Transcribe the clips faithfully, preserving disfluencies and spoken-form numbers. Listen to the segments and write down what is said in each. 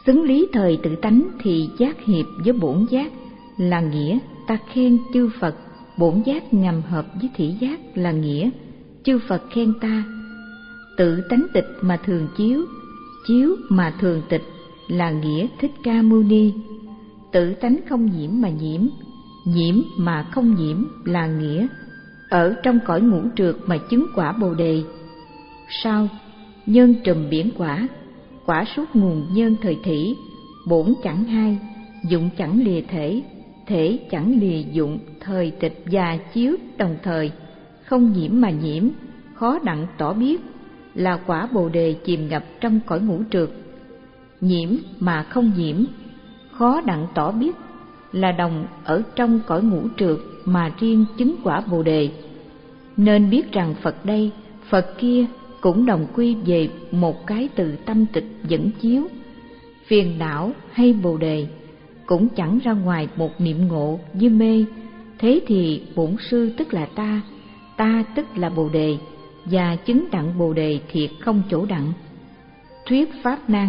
Xứng lý thời tự tánh thì giác hiệp với bổn giác là nghĩa ta khen chư Phật, bổn giác ngầm hợp với thị giác là nghĩa chư Phật khen ta. Tự tánh tịch mà thường chiếu, chiếu mà thường tịch là nghĩa Thích Ca Mâu Ni. Tự tánh không nhiễm mà nhiễm, nhiễm mà không nhiễm là nghĩa ở trong cõi ngũ trược mà chứng quả Bồ Đề. Sau nhân trùm biển quả, quả suốt nguồn nhân thời thủy, bổn chẳng hai, dụng chẳng lìa thể, thể chẳng lìa dụng, thời tịch và chiếu đồng thời, không nhiễm mà nhiễm, khó đặng tỏ biết là quả Bồ Đề chìm ngập trong cõi ngũ trược. Nhiễm mà không nhiễm, khó đặng tỏ biết là đồng ở trong cõi ngũ trược mà riêng chứng quả Bồ Đề. Nên biết rằng Phật đây, Phật kia cũng đồng quy về một cái từ tâm tịch dẫn chiếu. Phiền não hay Bồ Đề cũng chẳng ra ngoài một niệm ngộ như mê. Thế thì bổn sư tức là ta, ta tức là Bồ Đề, và chứng đặng Bồ Đề thiệt không chỗ đặng. Thuyết pháp nan: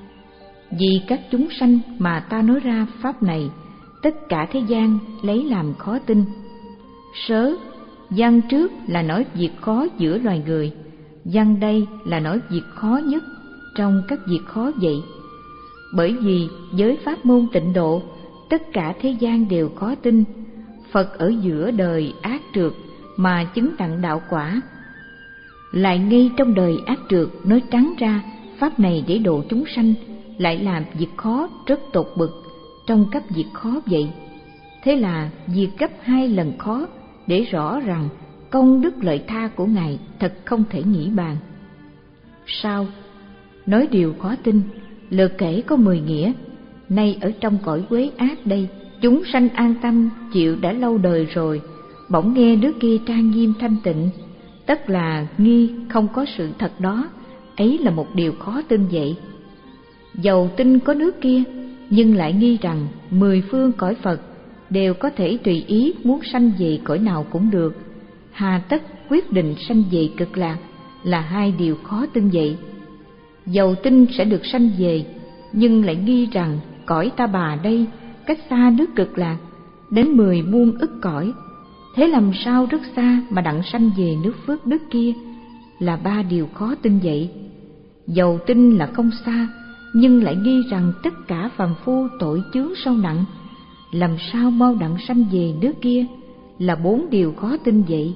vì các chúng sanh mà ta nói ra pháp này, tất cả thế gian lấy làm khó tin. Sớ, văn trước là nói việc khó giữa loài người, văn đây là nói việc khó nhất trong các việc khó vậy. Bởi vì với pháp môn tịnh độ, tất cả thế gian đều khó tin. Phật ở giữa đời ác trược mà chứng đặng đạo quả, lại ngay trong đời ác trược nói trắng ra pháp này để độ chúng sanh, lại làm việc khó rất tột bực trong các việc khó vậy. Thế là việc gấp hai lần khó để rõ rằng công đức lợi tha của Ngài thật không thể nghĩ bàn. Sau nói điều khó tin, lượt kể có mười nghĩa. Nay ở trong cõi quế ác đây, chúng sanh an tâm chịu đã lâu đời rồi, bỗng nghe nước kia trang nghiêm thanh tịnh, tất là nghi không có sự thật đó, ấy là một điều khó tin vậy. Dầu tin có nước kia, nhưng lại nghi rằng mười phương cõi Phật đều có thể tùy ý muốn sanh về cõi nào cũng được, hà tất quyết định sanh về Cực Lạc, là hai điều khó tin vậy. Dầu tin sẽ được sanh về, nhưng lại nghi rằng cõi Ta Bà đây cách xa nước Cực Lạc đến mười muôn ức cõi, thế làm sao rất xa mà đặng sanh về nước phước đức kia, là ba điều khó tin vậy. Dầu tin là không xa, nhưng lại nghi rằng tất cả phàm phu tội chướng sâu nặng, làm sao mau đặng sanh về nước kia, là bốn điều khó tin vậy.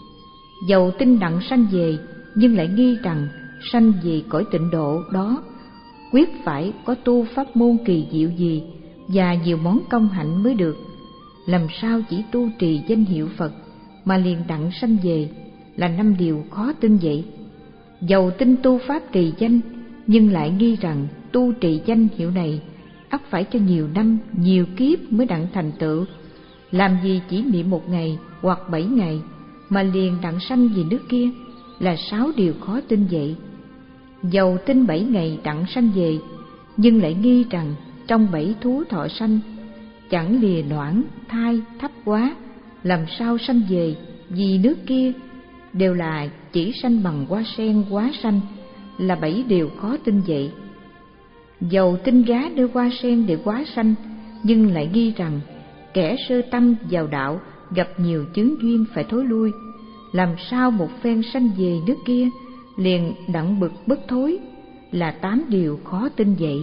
Dầu tin đặng sanh về, nhưng lại nghi rằng sanh về cõi tịnh độ đó quyết phải có tu pháp môn kỳ diệu gì và nhiều món công hạnh mới được, làm sao chỉ tu trì danh hiệu Phật mà liền đặng sanh về, là năm điều khó tin vậy. Dầu tin tu pháp trì danh, nhưng lại nghi rằng tu trì danh hiệu này ắt phải cho nhiều năm nhiều kiếp mới đặng thành tựu, làm gì chỉ niệm một ngày hoặc bảy ngày mà liền đặng sanh về nước kia, là sáu điều khó tin vậy. Dầu tin bảy ngày đặng sanh về, nhưng lại nghi rằng trong bảy thú thọ sanh chẳng lìa noãn thai thấp quá, làm sao sanh về, vì nước kia đều là chỉ sanh bằng hoa sen quá sanh, là bảy điều khó tin vậy. Dầu tin gá đưa hoa sen để quá sanh, nhưng lại nghi rằng kẻ sơ tâm vào đạo gặp nhiều chướng duyên phải thối lui, làm sao một phen sanh về nước kia liền đặng bực bất thối, là tám điều khó tin vậy.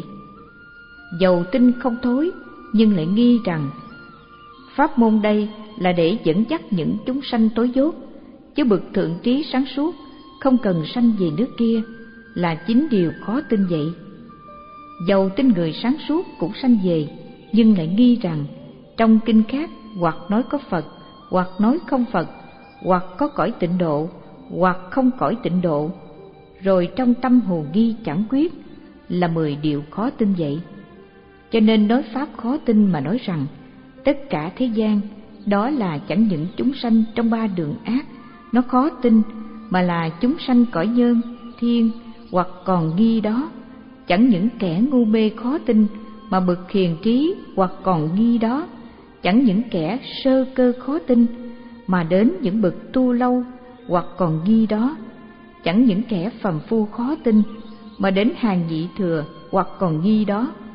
Dầu tin không thối, nhưng lại nghi rằng pháp môn đây là để dẫn dắt những chúng sanh tối dốt, chứ bậc thượng trí sáng suốt không cần sanh về nước kia, là chín điều khó tin vậy. Dầu tin người sáng suốt cũng sanh về, nhưng lại nghi rằng trong kinh khác hoặc nói có Phật, hoặc nói không Phật, hoặc có cõi tịnh độ, hoặc không cõi tịnh độ, rồi trong tâm hồ nghi chẳng quyết, là mười điều khó tin vậy. Cho nên nói pháp khó tin mà nói rằng tất cả thế gian đó là chẳng những chúng sanh trong ba đường ác nó khó tin, mà là chúng sanh cõi nhân, thiên hoặc còn nghi đó. Chẳng những kẻ ngu mê khó tin, mà bậc hiền trí hoặc còn nghi đó. Chẳng những kẻ sơ cơ khó tin, mà đến những bậc tu lâu hoặc còn nghi đó. Chẳng những kẻ phàm phu khó tin, mà đến hàng nhị thừa hoặc còn nghi đó.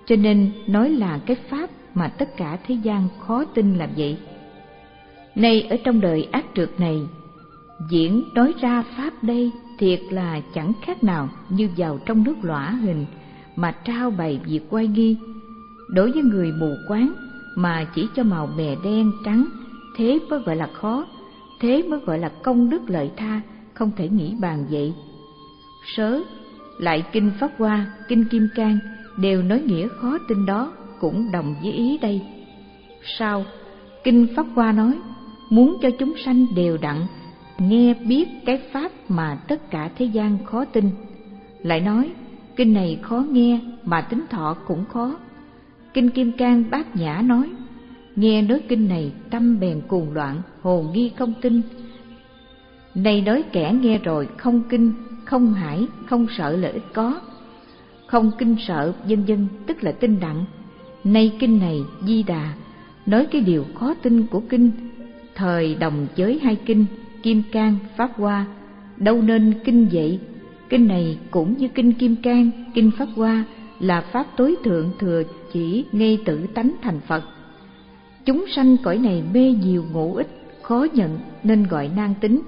cho nên nói là cái pháp mà tất cả thế gian khó tin là vậy. Nay ở trong đời ác trượt này, diễn nói ra pháp đây thiệt là chẳng khác nào như vào trong nước lõa hình mà trao bày việc oai nghi. Đối với người mù quáng mà chỉ cho màu mè đen trắng, thế mới gọi là khó, thế mới gọi là công đức lợi tha, không thể nghĩ bàn vậy. Sớ lại kinh Pháp Hoa, kinh Kim Cang đều nói nghĩa khó tin đó, cũng đồng với ý đây. Sao kinh Pháp Hoa nói muốn cho chúng sanh đều đặn nghe biết cái pháp mà tất cả thế gian khó tin, lại nói kinh này khó nghe mà tính thọ cũng khó. Kinh Kim Cang Bát Nhã nói nghe nói kinh này tâm bèn cuồng loạn, hồ nghi không tin. Này nói kẻ nghe rồi không kinh, không hải, không sợ lợi ích có, không kinh sợ vân vân, tức là tin đặng. Nay kinh này Di Đà nói cái điều khó tin của kinh, thời đồng với hai kinh Kim Cang, Pháp Hoa, đâu nên kinh vậy. Kinh này cũng như kinh Kim Cang, kinh Pháp Hoa là pháp tối thượng thừa chỉ ngay tự tánh thành Phật. Chúng sanh cõi này mê nhiều ngộ ít, khó nhận nên gọi nan tính.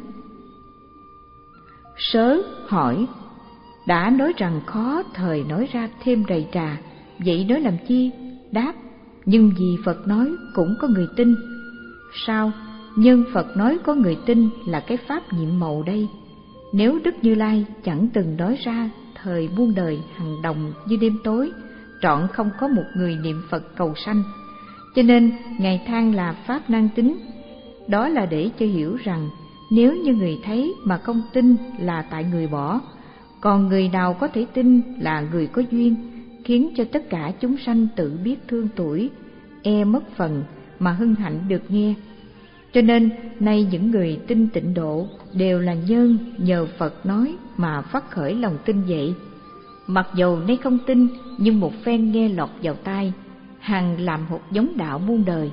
Sớ hỏi, đã nói rằng khó, thời nói ra thêm rầy trà, vậy nói làm chi? Đáp, nhưng vì Phật nói cũng có người tin. Sao? Nhân Phật nói có người tin là cái pháp nhiệm màu đây. Nếu Đức Như Lai chẳng từng nói ra, thời muôn đời hằng đồng như đêm tối, trọn không có một người niệm Phật cầu sanh. Cho nên Ngài than là pháp nan tính. Đó là để cho hiểu rằng nếu như người thấy mà không tin là tại người bỏ, còn người nào có thể tin là người có duyên, khiến cho tất cả chúng sanh tự biết thương tuổi, e mất phần mà hân hạnh được nghe. Cho nên nay những người tin tịnh độ đều là nhân nhờ Phật nói mà phát khởi lòng tin vậy. Mặc dầu nay không tin, nhưng một phen nghe lọt vào tai, hằng làm hột giống đạo muôn đời.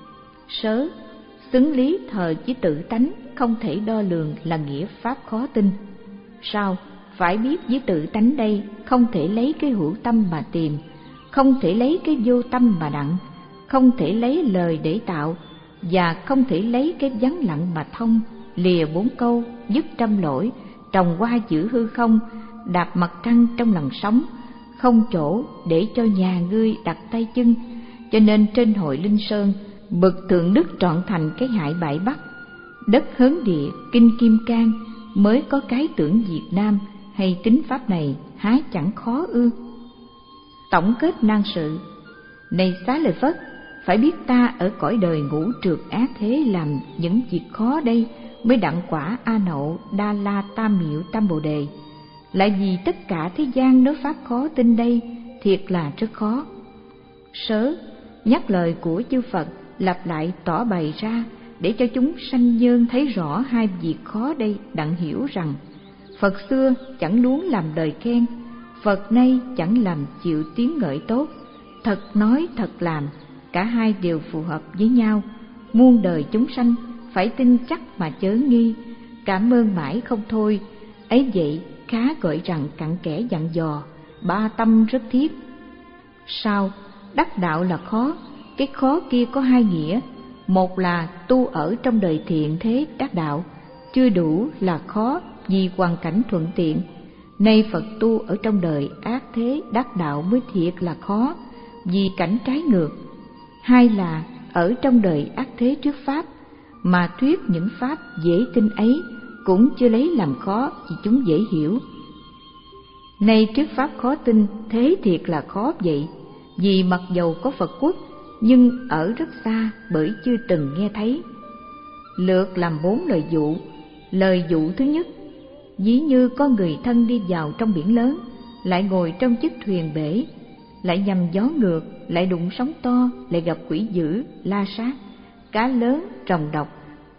Sớ xứng lý thờ với tự tánh, không thể đo lường là nghĩa pháp khó tin. Sao? Phải biết với tự tánh đây không thể lấy cái hữu tâm mà tìm, không thể lấy cái vô tâm mà đặng, không thể lấy lời để tạo, và không thể lấy cái vắng lặng mà thông. Lìa bốn câu, dứt trăm lỗi, trồng hoa giữ hư không, đạp mặt trăng trong làn sóng, không chỗ để cho nhà ngươi đặt tay chân. Cho nên trên hội Linh Sơn, bậc thượng đức trọn thành cái hại bại Bắc, đất hớn địa kinh Kim Cang mới có cái tưởng Việt Nam, hay tính pháp này há chẳng khó ư? Tổng kết nan sự, này Xá Lợi Phất, phải biết ta ở cõi đời ngũ trượt ác thế làm những việc khó đây mới đặng quả A Nậu Đa La Tam Miệu Tam Bồ Đề. Lại vì tất cả thế gian nói pháp khó tin đây, thiệt là rất khó. Sớ nhắc lời của chư Phật lặp lại tỏ bày ra, để cho chúng sanh nhân thấy rõ hai việc khó đây, đặng hiểu rằng Phật xưa chẳng muốn làm đời khen, Phật nay chẳng làm chịu tiếng ngợi tốt. Thật nói thật làm, cả hai đều phù hợp với nhau. Muôn đời chúng sanh phải tin chắc mà chớ nghi, cảm ơn mãi không thôi. Ấy vậy khá gọi rằng cặn kẽ dặn dò, ba tâm rất thiết. Sao? Đắc đạo là khó. Cái khó kia có hai nghĩa. Một là tu ở trong đời thiện thế đắc đạo, chưa đủ là khó vì hoàn cảnh thuận tiện. Nay Phật tu ở trong đời ác thế đắc đạo mới thiệt là khó, vì cảnh trái ngược. Hai là ở trong đời ác thế trước pháp, mà thuyết những pháp dễ tin ấy cũng chưa lấy làm khó vì chúng dễ hiểu. Nay trước pháp khó tin thế thiệt là khó vậy, vì mặc dầu có Phật quốc nhưng ở rất xa bởi chưa từng nghe thấy. Lược làm bốn lời dụ. Lời dụ thứ nhất, ví như có người thân đi vào trong biển lớn, lại ngồi trong chiếc thuyền bể, lại nhằm gió ngược, lại đụng sóng to, lại gặp quỷ dữ, la sát, cá lớn, rồng độc.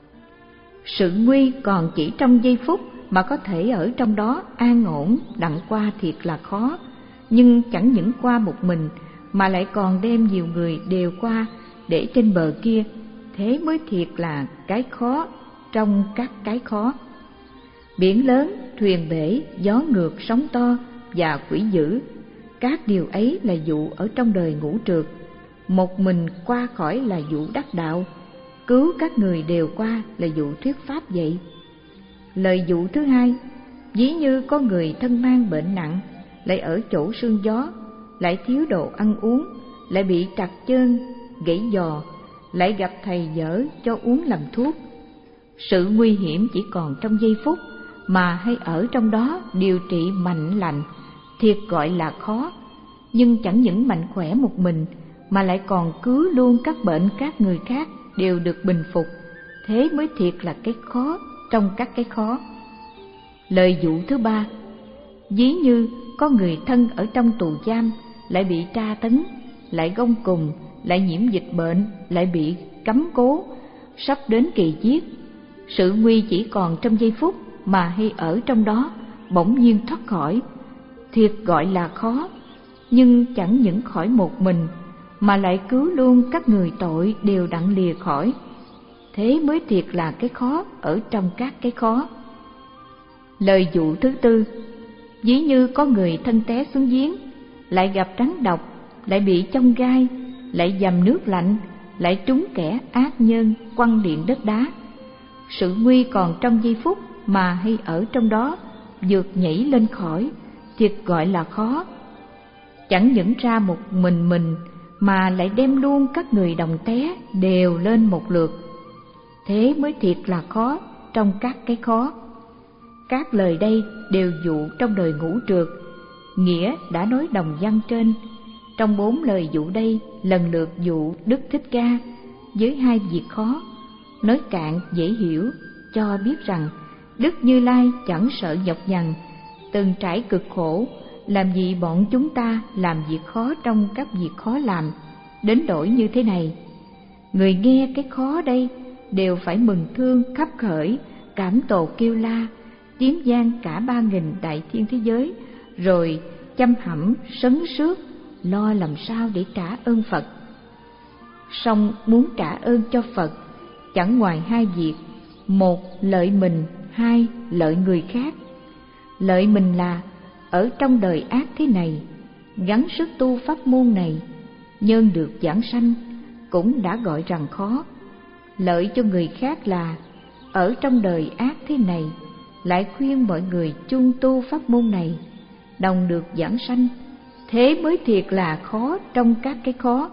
Sự nguy còn chỉ trong giây phút, mà có thể ở trong đó an ổn đặng qua thiệt là khó. Nhưng chẳng những qua một mình, mà lại còn đem nhiều người đều qua để trên bờ kia, thế mới thiệt là cái khó trong các cái khó. Biển lớn, thuyền bể, gió ngược, sóng to và quỷ dữ Các điều ấy là dụ ở trong đời ngũ trược, một mình qua khỏi là dụ đắc đạo, cứu các người đều qua là dụ thuyết pháp vậy. Lời dụ thứ hai, ví như có người thân mang bệnh nặng, lại ở chỗ sương gió, lại thiếu đồ ăn uống, lại bị trật chân, gãy giò, lại gặp thầy dở cho uống làm thuốc. Sự nguy hiểm chỉ còn trong giây phút, mà hay ở trong đó điều trị mạnh lành, thiệt gọi là khó. Nhưng chẳng những mạnh khỏe một mình, mà lại còn cứu luôn các bệnh các người khác đều được bình phục. Thế mới thiệt là cái khó trong các cái khó. Lời dụ thứ ba, ví như có người thân ở trong tù giam, lại bị tra tấn, lại gông cùm, lại nhiễm dịch bệnh, lại bị cấm cố, sắp đến kỳ giết. Sự nguy chỉ còn trong giây phút, mà hay ở trong đó bỗng nhiên thoát khỏi, thiệt gọi là khó. Nhưng chẳng những khỏi một mình, mà lại cứu luôn các người tội đều đặng lìa khỏi. Thế mới thiệt là cái khó ở trong các cái khó. Lời dụ thứ tư, ví như có người thân té xuống giếng, lại gặp rắn độc, lại bị chông gai, lại dầm nước lạnh, lại trúng kẻ ác nhân quăng điện đất đá. Sự nguy còn trong giây phút, mà hay ở trong đó vượt nhảy lên khỏi, thiệt gọi là khó. Chẳng những ra một mình mình, mà lại đem luôn các người đồng té đều lên một lượt. Thế mới thiệt là khó trong các cái khó. Các lời đây đều dụ trong đời ngũ trược, nghĩa đã nói đồng văn trên. Trong bốn lời dụ đây lần lượt dụ Đức Thích Ca với hai việc khó, nói cạn dễ hiểu, cho biết rằng Đức Như Lai chẳng sợ nhọc nhằn, từng trải cực khổ, làm gì bọn chúng ta làm việc khó trong các việc khó làm, đến đổi như thế này. Người nghe cái khó đây đều phải mừng thương khắp khởi, cảm tồ kêu la, tiếng gian cả ba nghìn đại thiên thế giới, rồi chăm hẩm sấn sướt, lo làm sao để trả ơn Phật. Song muốn trả ơn cho Phật chẳng ngoài hai việc: một, lợi mình; hai, lợi người khác. Lợi mình là ở trong đời ác thế này, gắng sức tu pháp môn này, nhân được giảng sanh, cũng đã gọi rằng khó. Lợi cho người khác là ở trong đời ác thế này, lại khuyên mọi người chung tu pháp môn này, đồng được giảng sanh. Thế mới thiệt là khó trong các cái khó.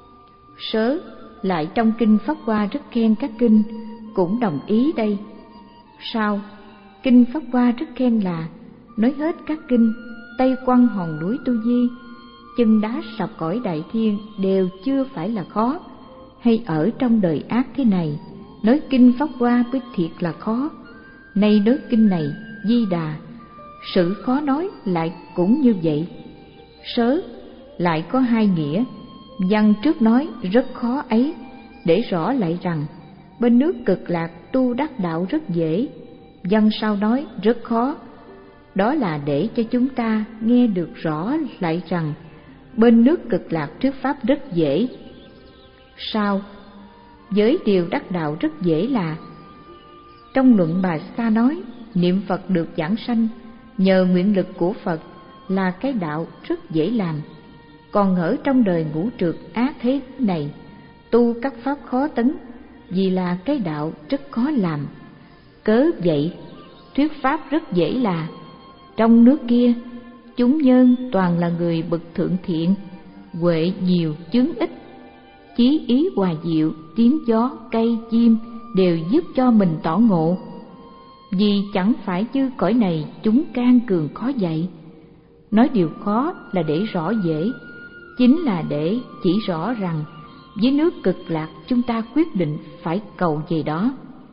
Sớ lại trong kinh Pháp Hoa rất khen các kinh cũng đồng ý đây. Sao? Kinh Pháp Hoa rất khen là nói hết các kinh Tây Quăng hòn núi Tu Di, chân đá sập cõi đại thiên đều chưa phải là khó. Hay ở trong đời ác thế này, nói kinh Pháp Hoa mới thiệt là khó. Nay nói kinh này Di Đà, sự khó nói lại cũng như vậy. Sớ lại có hai nghĩa, văn trước nói rất khó ấy, để rõ lại rằng bên nước Cực Lạc tu đắc đạo rất dễ, văn sau nói rất khó. Đó là để cho chúng ta nghe được rõ lại rằng bên nước Cực Lạc thuyết pháp rất dễ. Sao? Với điều đắc đạo rất dễ là trong luận Bà Sa nói niệm Phật được giảng sanh nhờ nguyện lực của Phật là cái đạo rất dễ làm. Còn ở trong đời ngũ trược ác thế này, tu các pháp khó tấn, vì là cái đạo rất khó làm. Cớ vậy thuyết pháp rất dễ là trong nước kia chúng nhân toàn là người bậc thượng thiện, huệ nhiều chướng ít, chí ý hòa diệu, tiếng gió cây chim đều giúp cho mình tỏ ngộ. Vì chẳng phải như cõi này chúng can cường khó dạy. Nói điều khó là để rõ dễ, chính là để chỉ rõ rằng với nước Cực Lạc chúng ta quyết định phải cầu về đó.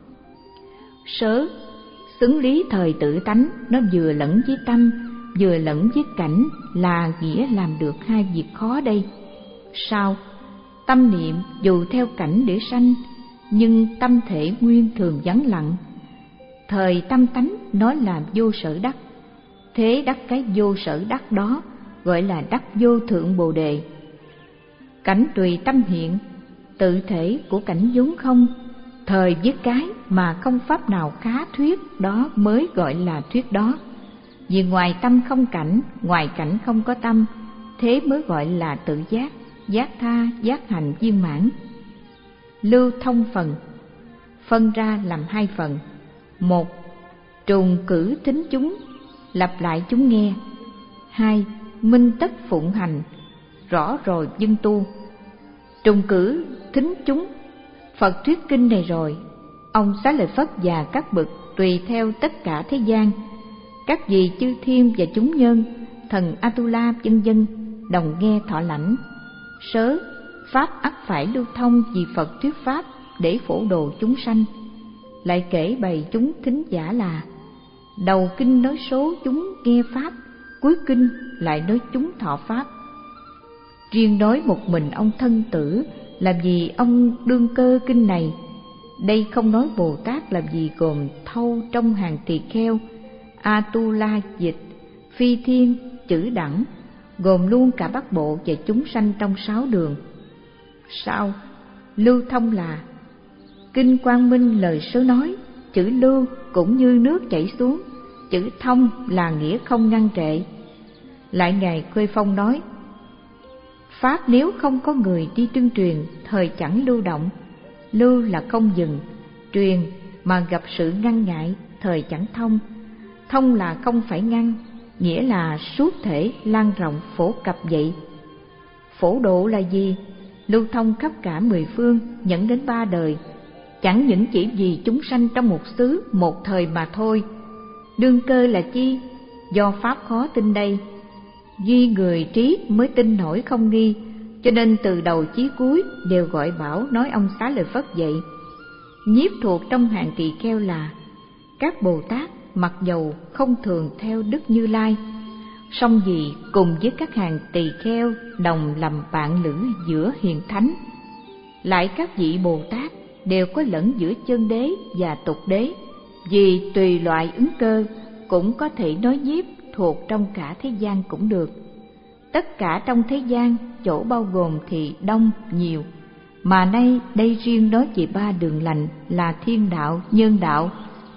Sớ xứng lý thời tự tánh, nó vừa lẫn với tâm vừa lẫn với cảnh, là nghĩa làm được hai việc khó đây. Sao? Tâm niệm dù theo cảnh để sanh, nhưng tâm thể nguyên thường vắng lặng. Thời tâm tánh nói là vô sở đắc, thế đắc cái vô sở đắc đó gọi là đắc vô thượng bồ đề. Cảnh tùy tâm hiện, tự thể của cảnh vốn không, thời viết cái mà không pháp nào khá thuyết, đó mới gọi là thuyết đó. Vì ngoài tâm không cảnh, ngoài cảnh không có tâm, thế mới gọi là tự giác, giác tha, giác hành viên mãn. Lưu thông phần phân ra làm hai phần. Một, trùng cử thính chúng, lặp lại chúng nghe. Hai, minh tất phụng hành, rõ rồi dân tu. Trùng cử thính chúng, Phật thuyết kinh này rồi, ông Xá Lợi Phất và các bậc tùy theo tất cả thế gian, các vị chư thiên và chúng nhân, thần Atula vân vân đồng nghe thọ lãnh. Sớ pháp ắt phải lưu thông vì Phật thuyết pháp để phổ độ chúng sanh. Lại kể bày chúng thính giả là đầu kinh nói số chúng nghe pháp, cuối kinh lại nói chúng thọ pháp. Riêng nói một mình ông Thân Tử làm gì ông đương cơ kinh này. Đây không nói Bồ Tát làm gì gồm thâu trong hàng tỳ kheo, Atula dịch, phi thiên, chữ đẳng, gồm luôn cả Bắc Bộ và chúng sanh trong sáu đường. Sao? Lưu thông là kinh Quang Minh lời sớ nói, chữ lưu cũng như nước chảy xuống, chữ thông là nghĩa không ngăn trệ. Lại Ngài Khuê Phong nói, pháp nếu không có người đi tuyên truyền, thời chẳng lưu động. Lưu là không dừng, truyền mà gặp sự ngăn ngại, thời chẳng thông. Thông là không phải ngăn, nghĩa là suốt thể lan rộng phổ cập vậy. Phổ độ là gì? Lưu thông khắp cả mười phương, dẫn đến ba đời, chẳng những chỉ vì chúng sanh trong một xứ một thời mà thôi. Đương cơ là chi? Do pháp khó tin đây, duy người trí mới tin nổi không nghi, cho nên từ đầu chí cuối đều gọi bảo nói ông Xá Lợi Phất vậy. Nhiếp thuộc trong hàng tỳ kheo là các Bồ Tát, mặc dầu không thường theo Đức Như Lai, song vì cùng với các hàng tỳ kheo đồng làm bạn lữ giữa hiền thánh. Lại các vị Bồ Tát đều có lẫn giữa chân đế và tục đế, vì tùy loại ứng cơ cũng có thể nói nhiếp thuộc trong cả thế gian cũng được. Tất cả trong thế gian chỗ bao gồm thì đông nhiều, mà nay đây riêng nói về ba đường lành là thiên đạo, nhân đạo,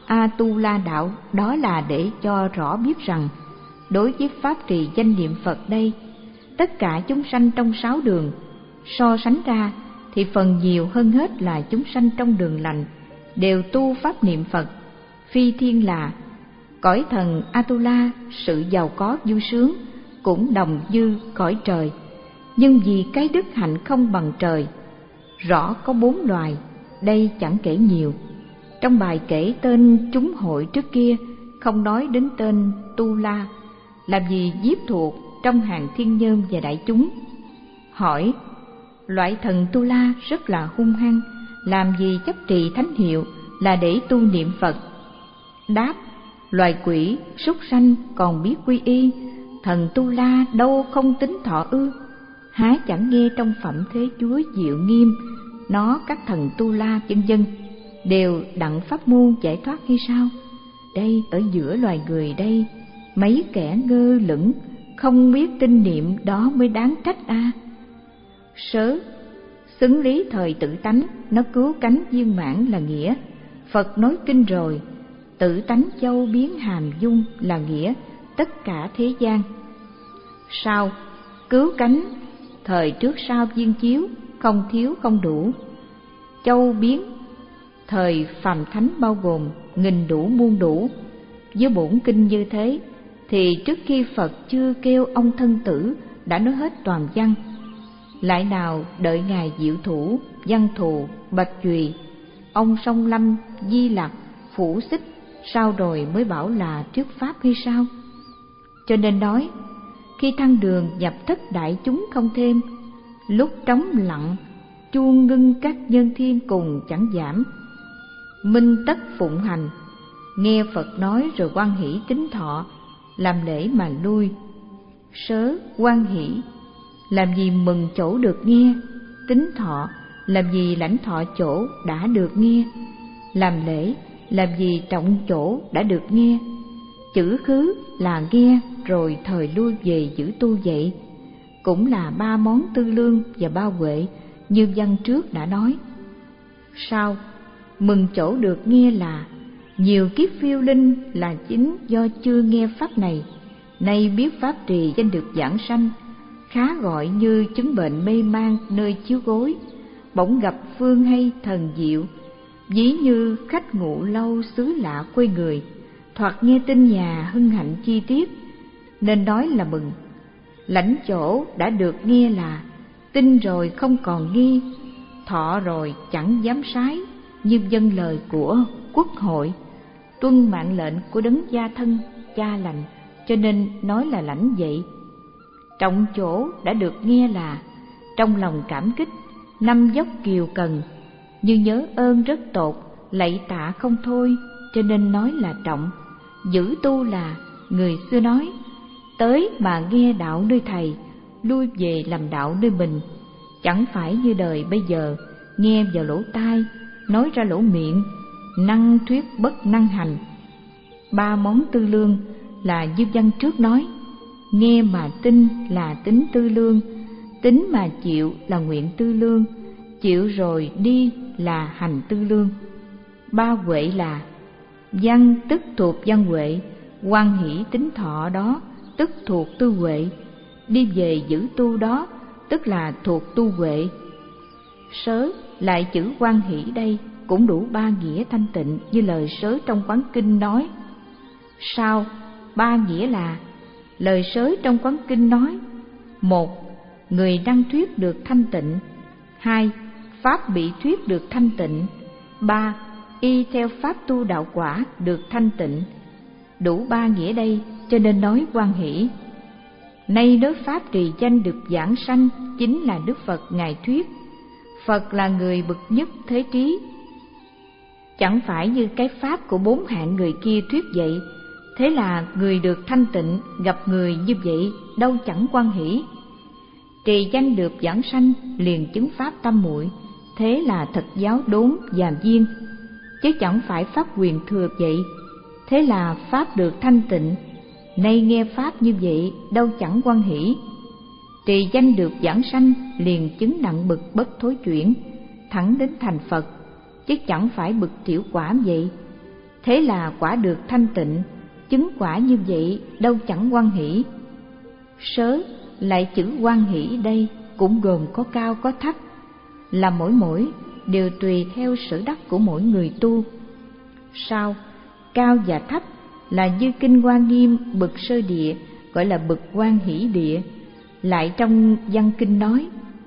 Atula đạo. Đó là để cho rõ biết rằng đối với pháp trì danh niệm Phật đây, tất cả chúng sanh trong sáu đường so sánh ra thì phần nhiều hơn hết là chúng sanh trong đường lành đều tu pháp niệm Phật. Phi thiên là cõi thần Atula, sự giàu có vui sướng cũng đồng như cõi trời, nhưng vì cái đức hạnh không bằng trời. Rõ có bốn loài, đây chẳng kể nhiều. Trong bài kể tên chúng hội trước kia không nói đến tên Tu La, làm gì nhiếp thuộc trong hàng thiên nhân và đại chúng. Hỏi, loại thần Tu La rất là hung hăng, làm gì chấp trì thánh hiệu là để tu niệm Phật? Đáp, loài quỷ, súc sanh còn biết quy y, thần Tu La đâu không tính thọ ư? Há chẳng nghe trong phẩm thế Chúa diệu nghiêm, nó các thần Tu La vân vân đều đặng pháp môn giải thoát hay sao? Đây ở giữa loài người đây, mấy kẻ ngơ lửng không biết tinh niệm đó mới đáng trách a. À. Sớ xứng lý thời tự tánh, nó cứu cánh viên mãn là nghĩa. Phật nói kinh rồi, tự tánh châu biến hàm dung là nghĩa tất cả thế gian. Sao? Cứu cánh thời trước sau viên chiếu, không thiếu không đủ. Châu biến thời phàm thánh bao gồm nghìn đủ muôn đủ. Với bổn kinh như thế thì trước khi Phật chưa kêu ông Thân Tử đã nói hết toàn văn. Lại nào đợi ngài diệu thủ, văn thù, bạch chùy, ông Song Lâm, Di Lặc, Phủ Xích, sau rồi mới bảo là thuyết pháp hay sao? Cho nên nói, khi thăng đường nhập thất đại chúng không thêm, lúc trống lặng, chuông ngưng các nhân thiên cùng chẳng giảm. Minh tất phụng hành, nghe Phật nói rồi hoan hỷ tín thọ, làm lễ mà lui. Sớ hoan hỷ, làm gì mừng chỗ được nghe, tín thọ, làm gì lãnh thọ chỗ đã được nghe, làm lễ, làm gì trọng chỗ đã được nghe. Chữ khứ là nghe rồi thời lui về giữ tu vậy, cũng là ba món tư lương và ba huệ như văn trước đã nói. Sao? Mừng chỗ được nghe là nhiều kiếp phiêu linh là chính do chưa nghe pháp này, nay biết pháp trì danh được giảng sanh, khá gọi như chứng bệnh mê man nơi chiếu gối, bỗng gặp phương hay thần diệu, ví như khách ngủ lâu xứ lạ quê người, thoạt nghe tin nhà hân hạnh chi tiết, nên nói là mừng. Lãnh chỗ đã được nghe là, tin rồi không còn nghi, thọ rồi chẳng dám sái, như vâng lời của quốc hội, tuân mạng lệnh của đấng gia thân cha lành, cho nên nói là lãnh vậy. Trọng chỗ đã được nghe là, trong lòng cảm kích, năm dốc kiều cần, như nhớ ơn rất tột, lạy tạ không thôi, cho nên nói là trọng. Giữ tu là, người xưa nói, tới mà nghe đạo nơi thầy, lui về làm đạo nơi mình. Chẳng phải như đời bây giờ, nghe vào lỗ tai, nói ra lỗ miệng, năng thuyết bất năng hành. Ba món tư lương là như văn trước nói, nghe mà tin là tính tư lương, tính mà chịu là nguyện tư lương, chịu rồi đi là hành tư lương. Ba huệ là, văn tức thuộc văn huệ, hoan hỷ tính thọ đó tức thuộc tư huệ, đi về giữ tu đó tức là thuộc tu huệ. Sớ lại chữ hoan hỷ đây cũng đủ ba nghĩa thanh tịnh như lời sớ trong quán kinh nói. Sao? Ba nghĩa là, lời sớ trong quán kinh nói: một, người năng thuyết được thanh tịnh; hai, pháp bị thuyết được thanh tịnh; ba, y theo pháp tu đạo quả được thanh tịnh. Đủ ba nghĩa đây cho nên nói hoan hỷ. Nay nói pháp trì danh được giảng sanh chính là Đức Phật ngài thuyết. Phật là người bậc nhất thế trí, chẳng phải như cái pháp của bốn hạng người kia thuyết vậy. Thế là người được thanh tịnh gặp người như vậy đâu chẳng hoan hỷ. Trì danh được giảng sanh liền chứng pháp tam muội, thế là thật giáo đốn và viên, chứ chẳng phải pháp quyền thừa vậy. Thế là pháp được thanh tịnh, nay nghe pháp như vậy đâu chẳng hoan hỷ. Trì danh được giảng sanh liền chứng nặng bực bất thối chuyển, thẳng đến thành Phật, chứ chẳng phải bực tiểu quả vậy. Thế là quả được thanh tịnh, chứng quả như vậy đâu chẳng hoan hỷ. Sớ lại chữ hoan hỷ đây cũng gồm có cao có thấp, là mỗi mỗi đều tùy theo sở đắc của mỗi người tu. Sao? Cao và thấp là như kinh Hoa Nghiêm bậc sơ địa gọi là bậc hoan hỷ địa. Lại trong văn kinh nói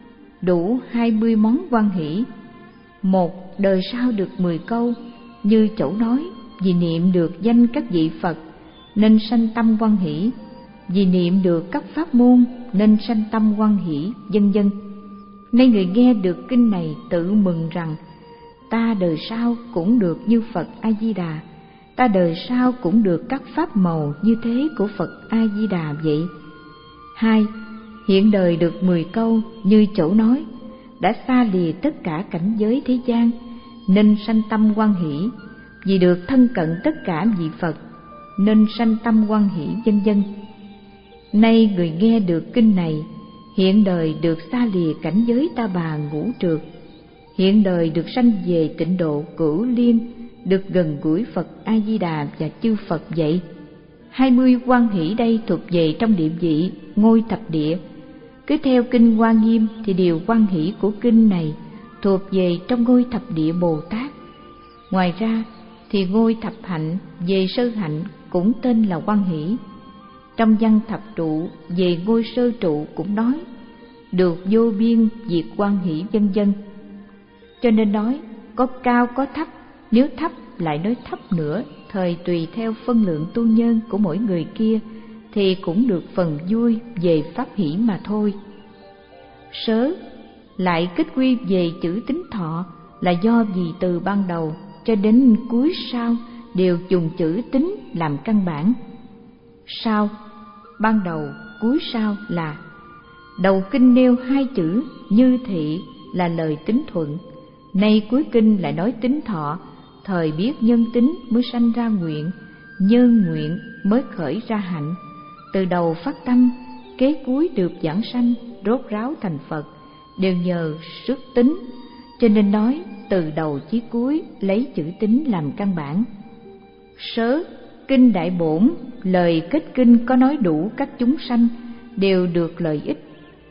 đủ hai mươi món hoan hỷ. Một, đời sau được mười câu, như Chỗ nói: vì niệm được danh các vị Phật nên sanh tâm hoan hỷ, vì niệm được các pháp môn nên sanh tâm hoan hỷ, vân vân. Nay người nghe được kinh này tự mừng rằng ta đời sau cũng được như Phật A Di Đà, ta đời sau cũng được các pháp màu như thế của Phật A Di Đà vậy. Hai, hiện đời được mười câu, như Chỗ nói: đã xa lìa tất cả cảnh giới thế gian nên sanh tâm hoan hỷ, vì được thân cận tất cả vị Phật nên sanh tâm hoan hỷ, vân vân. Nay người nghe được kinh này, hiện đời được xa lìa cảnh giới ta bà ngũ trược, hiện đời được sanh về tịnh độ Cửu Liên, được gần gũi Phật A Di Đà và chư Phật vậy. Hai mươi hoan hỷ đây thuộc về trong địa vị ngôi thập địa. Cứ theo kinh Hoa Nghiêm thì điều hoan hỷ của kinh này thuộc về trong ngôi thập địa Bồ Tát. Ngoài ra thì ngôi thập hạnh về sơ hạnh cũng tên là hoan hỷ. Trong văn thập trụ về ngôi sơ trụ cũng nói được vô biên diệt hoan hỷ, vân vân. Cho nên nói có cao có thấp, nếu thấp lại nói thấp nữa, thời tùy theo phân lượng tu nhân của mỗi người kia thì cũng được phần vui về pháp hỷ mà thôi. Sớ lại kết quy về chữ tính thọ là do vì từ ban đầu cho đến cuối sau đều dùng chữ tính làm căn bản. Sau, ban đầu, cuối sau là đầu kinh nêu hai chữ như thị là lời tính thuận, nay cuối kinh lại nói tính thọ. Thời biết nhân tính mới sanh ra nguyện, nhân nguyện mới khởi ra hạnh. Từ đầu phát tâm, kế cuối được giảng sanh, rốt ráo thành Phật, đều nhờ sức tính. Cho nên nói từ đầu chí cuối lấy chữ tính làm căn bản. Sớ, kinh Đại Bổn, lời kết kinh có nói đủ các chúng sanh đều được lợi ích,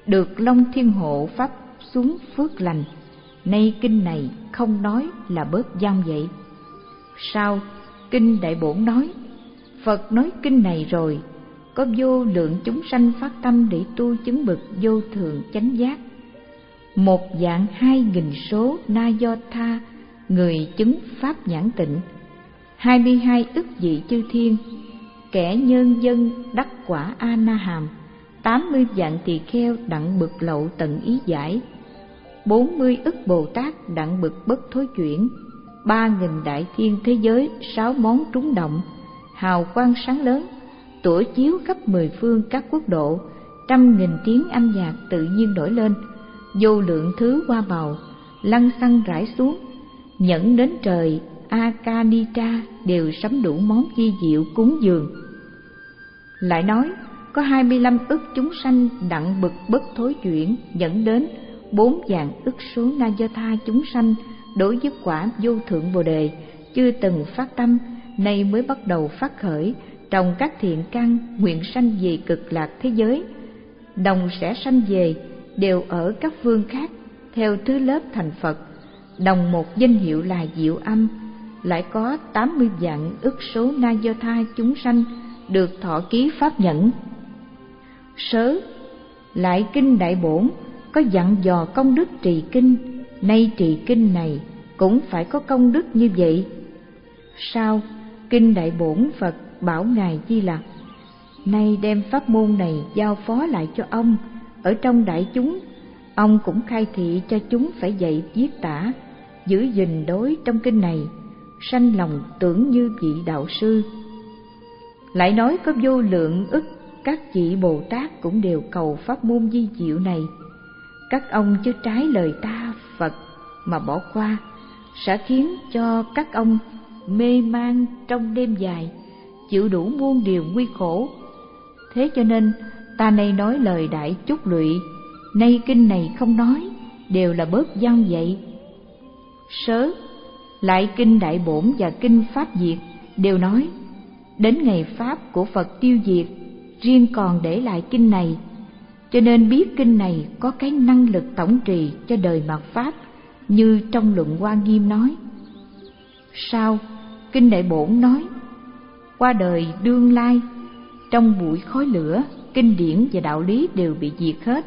được Long Thiên Hộ pháp xuống phước lành. Nay kinh này không nói là bớt văn vậy. Sau kinh Đại Bổn nói, Phật nói kinh này rồi, có vô lượng chúng sanh phát tâm để tu chứng bậc vô thượng chánh giác. Một vạn hai nghìn số na do tha người chứng pháp nhãn tịnh, hai mươi hai ức vị chư thiên, kẻ nhân dân đắc quả a na hàm, tám mươi vạn tỳ kheo đặng bực lậu tận ý giải, bốn mươi ức Bồ Tát đặng bực bất thối chuyển, ba nghìn đại thiên thế giới, sáu món trúng động, hào quang sáng lớn, tủa chiếu khắp mười phương các quốc độ, trăm nghìn tiếng âm nhạc tự nhiên nổi lên, vô lượng thứ hoa màu lăng xăng rải xuống, nhẫn đến trời Akanitra đều sắm đủ món chi diệu cúng dường. Lại nói có hai mươi lăm ức chúng sanh đặng bực bất thối chuyển, dẫn đến bốn vạn ức số na do tha chúng sanh đối với quả vô thượng bồ đề chưa từng phát tâm, nay mới bắt đầu phát khởi trồng các thiện căn, nguyện sanh về cực lạc thế giới, đồng sẽ sanh về, đều ở các phương khác theo thứ lớp thành Phật, đồng một danh hiệu là Diệu Âm. Lại có tám mươi vạn ức số na do tha chúng sanh được thọ ký pháp nhẫn. Sớ lại kinh Đại Bổn có dặn dò công đức trì kinh, nay trì kinh này cũng phải có công đức như vậy. Sau kinh Đại Bổn Phật bảo ngài Di Lặc, nay đem pháp môn này giao phó lại cho ông ở trong đại chúng, ông cũng khai thị cho chúng phải dạy viết tả, giữ gìn đối trong kinh này, sanh lòng tưởng như vị đạo sư. Lại nói có vô lượng ức các vị Bồ Tát cũng đều cầu pháp môn di diệu này, các ông chứ trái lời ta Phật mà bỏ qua, sẽ khiến cho các ông mê man trong đêm dài, chịu đủ muôn điều nguy khổ. Thế cho nên ta nay nói lời đại chúc lụy, nay kinh này không nói, đều là bớt văn vậy. Sớ lại kinh Đại Bổn và kinh Pháp Diệt đều nói, đến ngày Pháp của Phật tiêu diệt, riêng còn để lại kinh này, cho nên biết kinh này có cái năng lực tổng trì cho đời mạt Pháp, như trong luận Hoa Nghiêm nói. Sau kinh Đại Bổn nói, qua đời đương lai, trong bụi khói lửa, kinh điển và đạo lý đều bị diệt hết.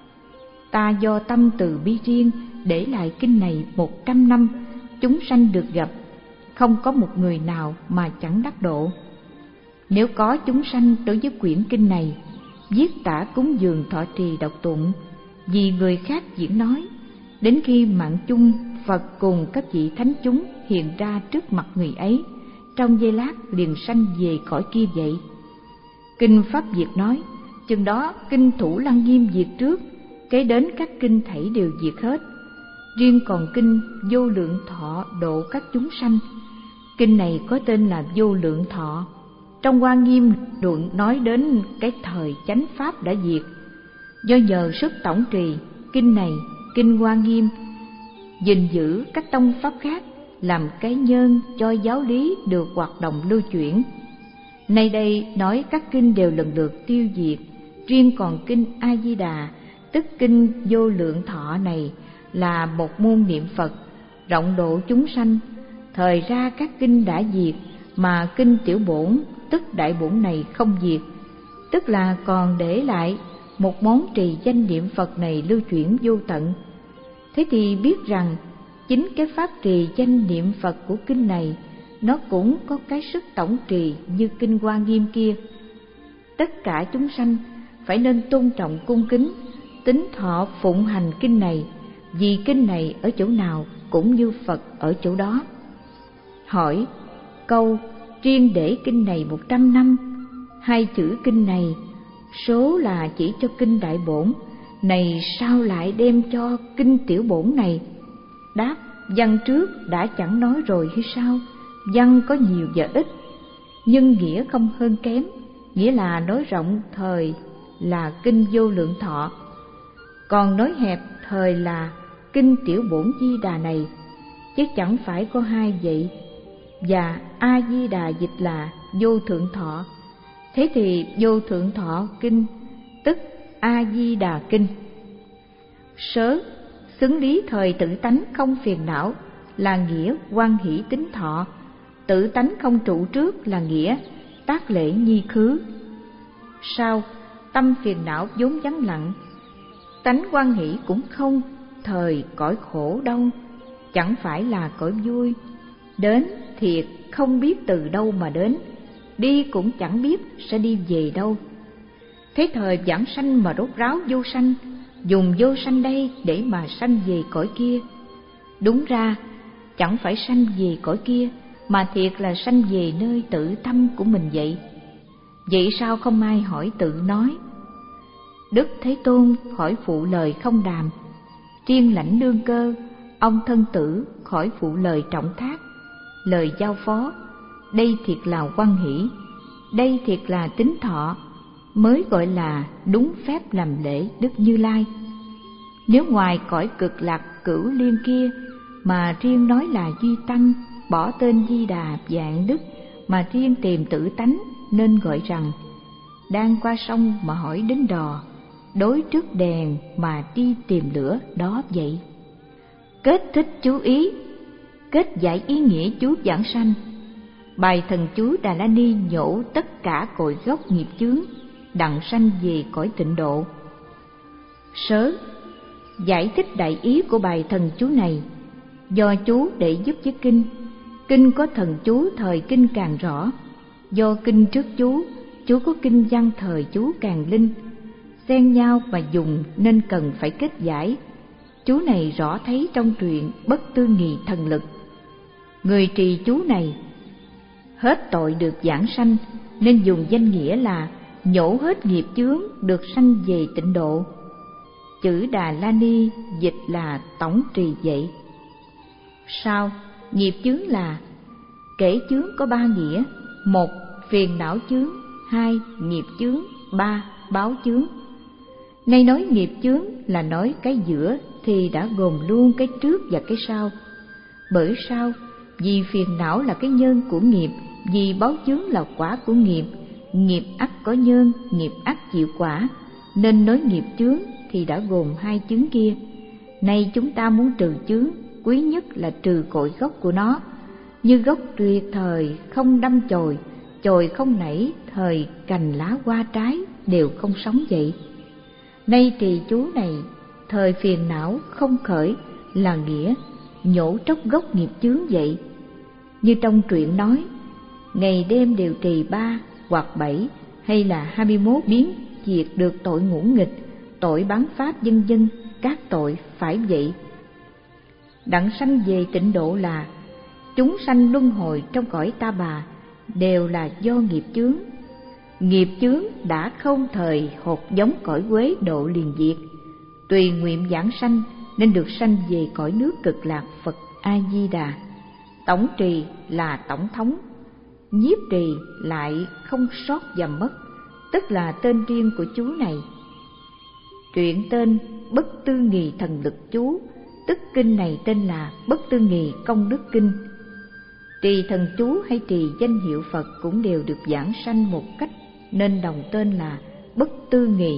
Ta do tâm từ bi riêng để lại kinh này một trăm năm, chúng sanh được gặp, không có một người nào mà chẳng đắc độ. Nếu có chúng sanh đối với quyển kinh này, viết tả cúng dường thọ trì đọc tụng, vì người khác diễn nói, đến khi mạng chung Phật cùng các vị thánh chúng hiện ra trước mặt người ấy, trong giây lát liền sanh về cõi kia vậy. Kinh Pháp Diệt nói, chừng đó kinh Thủ Lăng Nghiêm diệt trước, kế đến các kinh thảy đều diệt hết. Riêng còn kinh Vô Lượng Thọ độ các chúng sanh, kinh này có tên là Vô Lượng Thọ. Trong Hoa Nghiêm luận nói đến cái thời chánh pháp đã diệt, do nhờ sức tổng trì kinh này, kinh Hoa Nghiêm gìn giữ các tông pháp khác, làm cái nhân cho giáo lý được hoạt động lưu chuyển. Nay đây nói các kinh đều lần lượt tiêu diệt, riêng còn kinh A Di Đà, tức kinh Vô Lượng Thọ này là một môn niệm Phật rộng độ chúng sanh. Thời ra các kinh đã diệt, mà kinh Tiểu Bổn tức Đại Bổn này không diệt, tức là còn để lại một món trì danh niệm Phật này lưu chuyển vô tận. Thế thì biết rằng chính cái pháp trì danh niệm Phật của kinh này, nó cũng có cái sức tổng trì như kinh Hoa Nghiêm kia. Tất cả chúng sanh phải nên tôn trọng cung kính, tín thọ phụng hành kinh này, vì kinh này ở chỗ nào cũng như Phật ở chỗ đó. Hỏi câu riêng để kinh này một trăm năm, hai chữ kinh này số là chỉ cho kinh Đại Bổn này, sao lại đem cho kinh Tiểu Bổn này? Đáp, văn trước đã chẳng nói rồi hay sao? Văn có nhiều và ít, nhưng nghĩa không hơn kém, nghĩa là nói rộng thời là kinh Vô Lượng Thọ, còn nói hẹp thời là kinh Tiểu Bổn Di Đà này, chứ chẳng phải có hai vậy. Và A Di Đà dịch là Vô Thượng Thọ, thế thì Vô Thượng Thọ kinh tức A Di Đà kinh. Sớ, xứng lý thời tự tánh không phiền não là nghĩa hoan hỷ tính thọ. Tự tánh không trụ trước là nghĩa tác lễ nhi khứ. Sau, tâm phiền não vốn vắng lặng, tánh hoan hỷ cũng không, thời cõi khổ đâu, chẳng phải là cõi vui. Đến thiệt không biết từ đâu mà đến, đi cũng chẳng biết sẽ đi về đâu. Thế thời vãng sanh mà rốt ráo vô sanh, dùng vô sanh đây để mà sanh về cõi kia. Đúng ra chẳng phải sanh về cõi kia, mà thiệt là sanh về nơi tự tâm của mình vậy. Vậy sao không ai hỏi tự nói? Đức Thế Tôn khỏi phụ lời không đàm, riêng lãnh đương cơ, ông thân tử khỏi phụ lời trọng thác. Lời giao phó, đây thiệt là hoan hỷ, đây thiệt là tính thọ, mới gọi là đúng phép làm lễ Đức Như Lai. Nếu ngoài cõi cực lạc cửu liên kia mà riêng nói là duy tăng, bỏ tên Di Đà Vạn Đức mà riêng tìm tự tánh, nên gọi rằng đang qua sông mà hỏi đến đò, đối trước đèn mà đi tìm lửa đó vậy. Kết thích chú ý, kết giải ý nghĩa chú giảng sanh. Bài thần chú Đà La Ni nhổ tất cả cội gốc nghiệp chướng, đặng sanh về cõi tịnh độ. Sớ, giải thích đại ý của bài thần chú này, do chú để giúp với kinh. Kinh có thần chú thời kinh càng rõ, do kinh trước chú, chú có kinh văn thời chú càng linh, xen nhau mà dùng nên cần phải kết giải. Chú này rõ thấy trong truyện Bất Tư Nghì Thần Lực. Người trì chú này hết tội được giảng sanh, nên dùng danh nghĩa là nhổ hết nghiệp chướng được sanh về tịnh độ. Chữ Đà La Ni dịch là tổng trì vậy. Sau, nghiệp chướng là kể chướng có ba nghĩa: một, phiền não chướng; hai, nghiệp chướng; ba, báo chướng. Nay nói nghiệp chướng là nói cái giữa thì đã gồm luôn cái trước và cái sau. Bởi sao? Vì phiền não là cái nhân của nghiệp, vì báo chướng là quả của nghiệp. Nghiệp ắt có nhân, nghiệp ắt chịu quả, nên nói nghiệp chướng thì đã gồm hai chướng kia. Nay chúng ta muốn trừ chướng, quý nhất là trừ cội gốc của nó. Như gốc tuyệt thời không đâm chồi, chồi không nảy, thời cành lá hoa trái đều không sống vậy. Nay trì chú này, thời phiền não không khởi là nghĩa nhổ tróc gốc nghiệp chướng vậy. Như trong truyện nói, ngày đêm đều trì ba hoặc bảy hay là hai mươi mốt biến diệt được tội ngũ nghịch, tội bán pháp vân vân, các tội phải vậy. Đặng sanh về tịnh độ là chúng sanh luân hồi trong cõi ta bà đều là do nghiệp chướng. Nghiệp chướng đã không thời hột giống cõi Quế độ liền diệt, tùy nguyện giảng sanh nên được sanh về cõi nước cực lạc Phật A Di Đà. Tổng trì là tổng thống, nhiếp trì lại không sót và mất, tức là tên riêng của chú này. Truyện tên Bất Tư Nghì Thần Lực chú, tức kinh này tên là Bất Tư Nghì Công Đức Kinh. Trì thần chú hay trì danh hiệu Phật cũng đều được giảng sanh một cách, nên đồng tên là Bất Tư Nghì.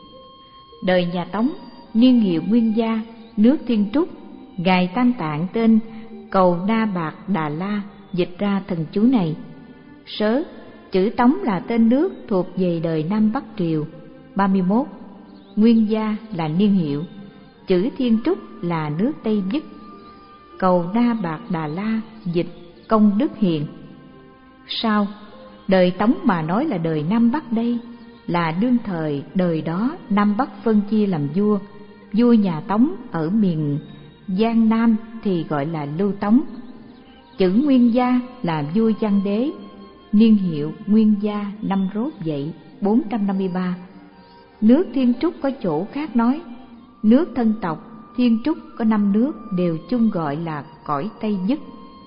Đời nhà Tống, niên hiệu Nguyên Gia, nước Thiên Trúc, ngài Tam Tạng tên Cầu Na Bạc Đà La dịch ra thần chú này. Sớ, chữ Tống là tên nước thuộc về đời Nam Bắc Triều ba mươi mốt, Nguyên Gia là niên hiệu, chữ Thiên Trúc là nước Tây Nhất, Cầu Na Bạc Đà La dịch công đức hiền. Sau, đời Tống mà nói là đời Nam Bắc đây, là đương thời đời đó Nam Bắc phân chia làm vua. Vua nhà Tống ở miền Giang Nam thì gọi là Lưu Tống. Chữ Nguyên Gia là vua Giang Đế, niên hiệu Nguyên Gia năm Rốt Dậy bốn trăm năm mươi ba. Nước Thiên Trúc có chỗ khác nói, nước thân tộc Thiên Trúc có năm nước đều chung gọi là cõi Tây Nhất.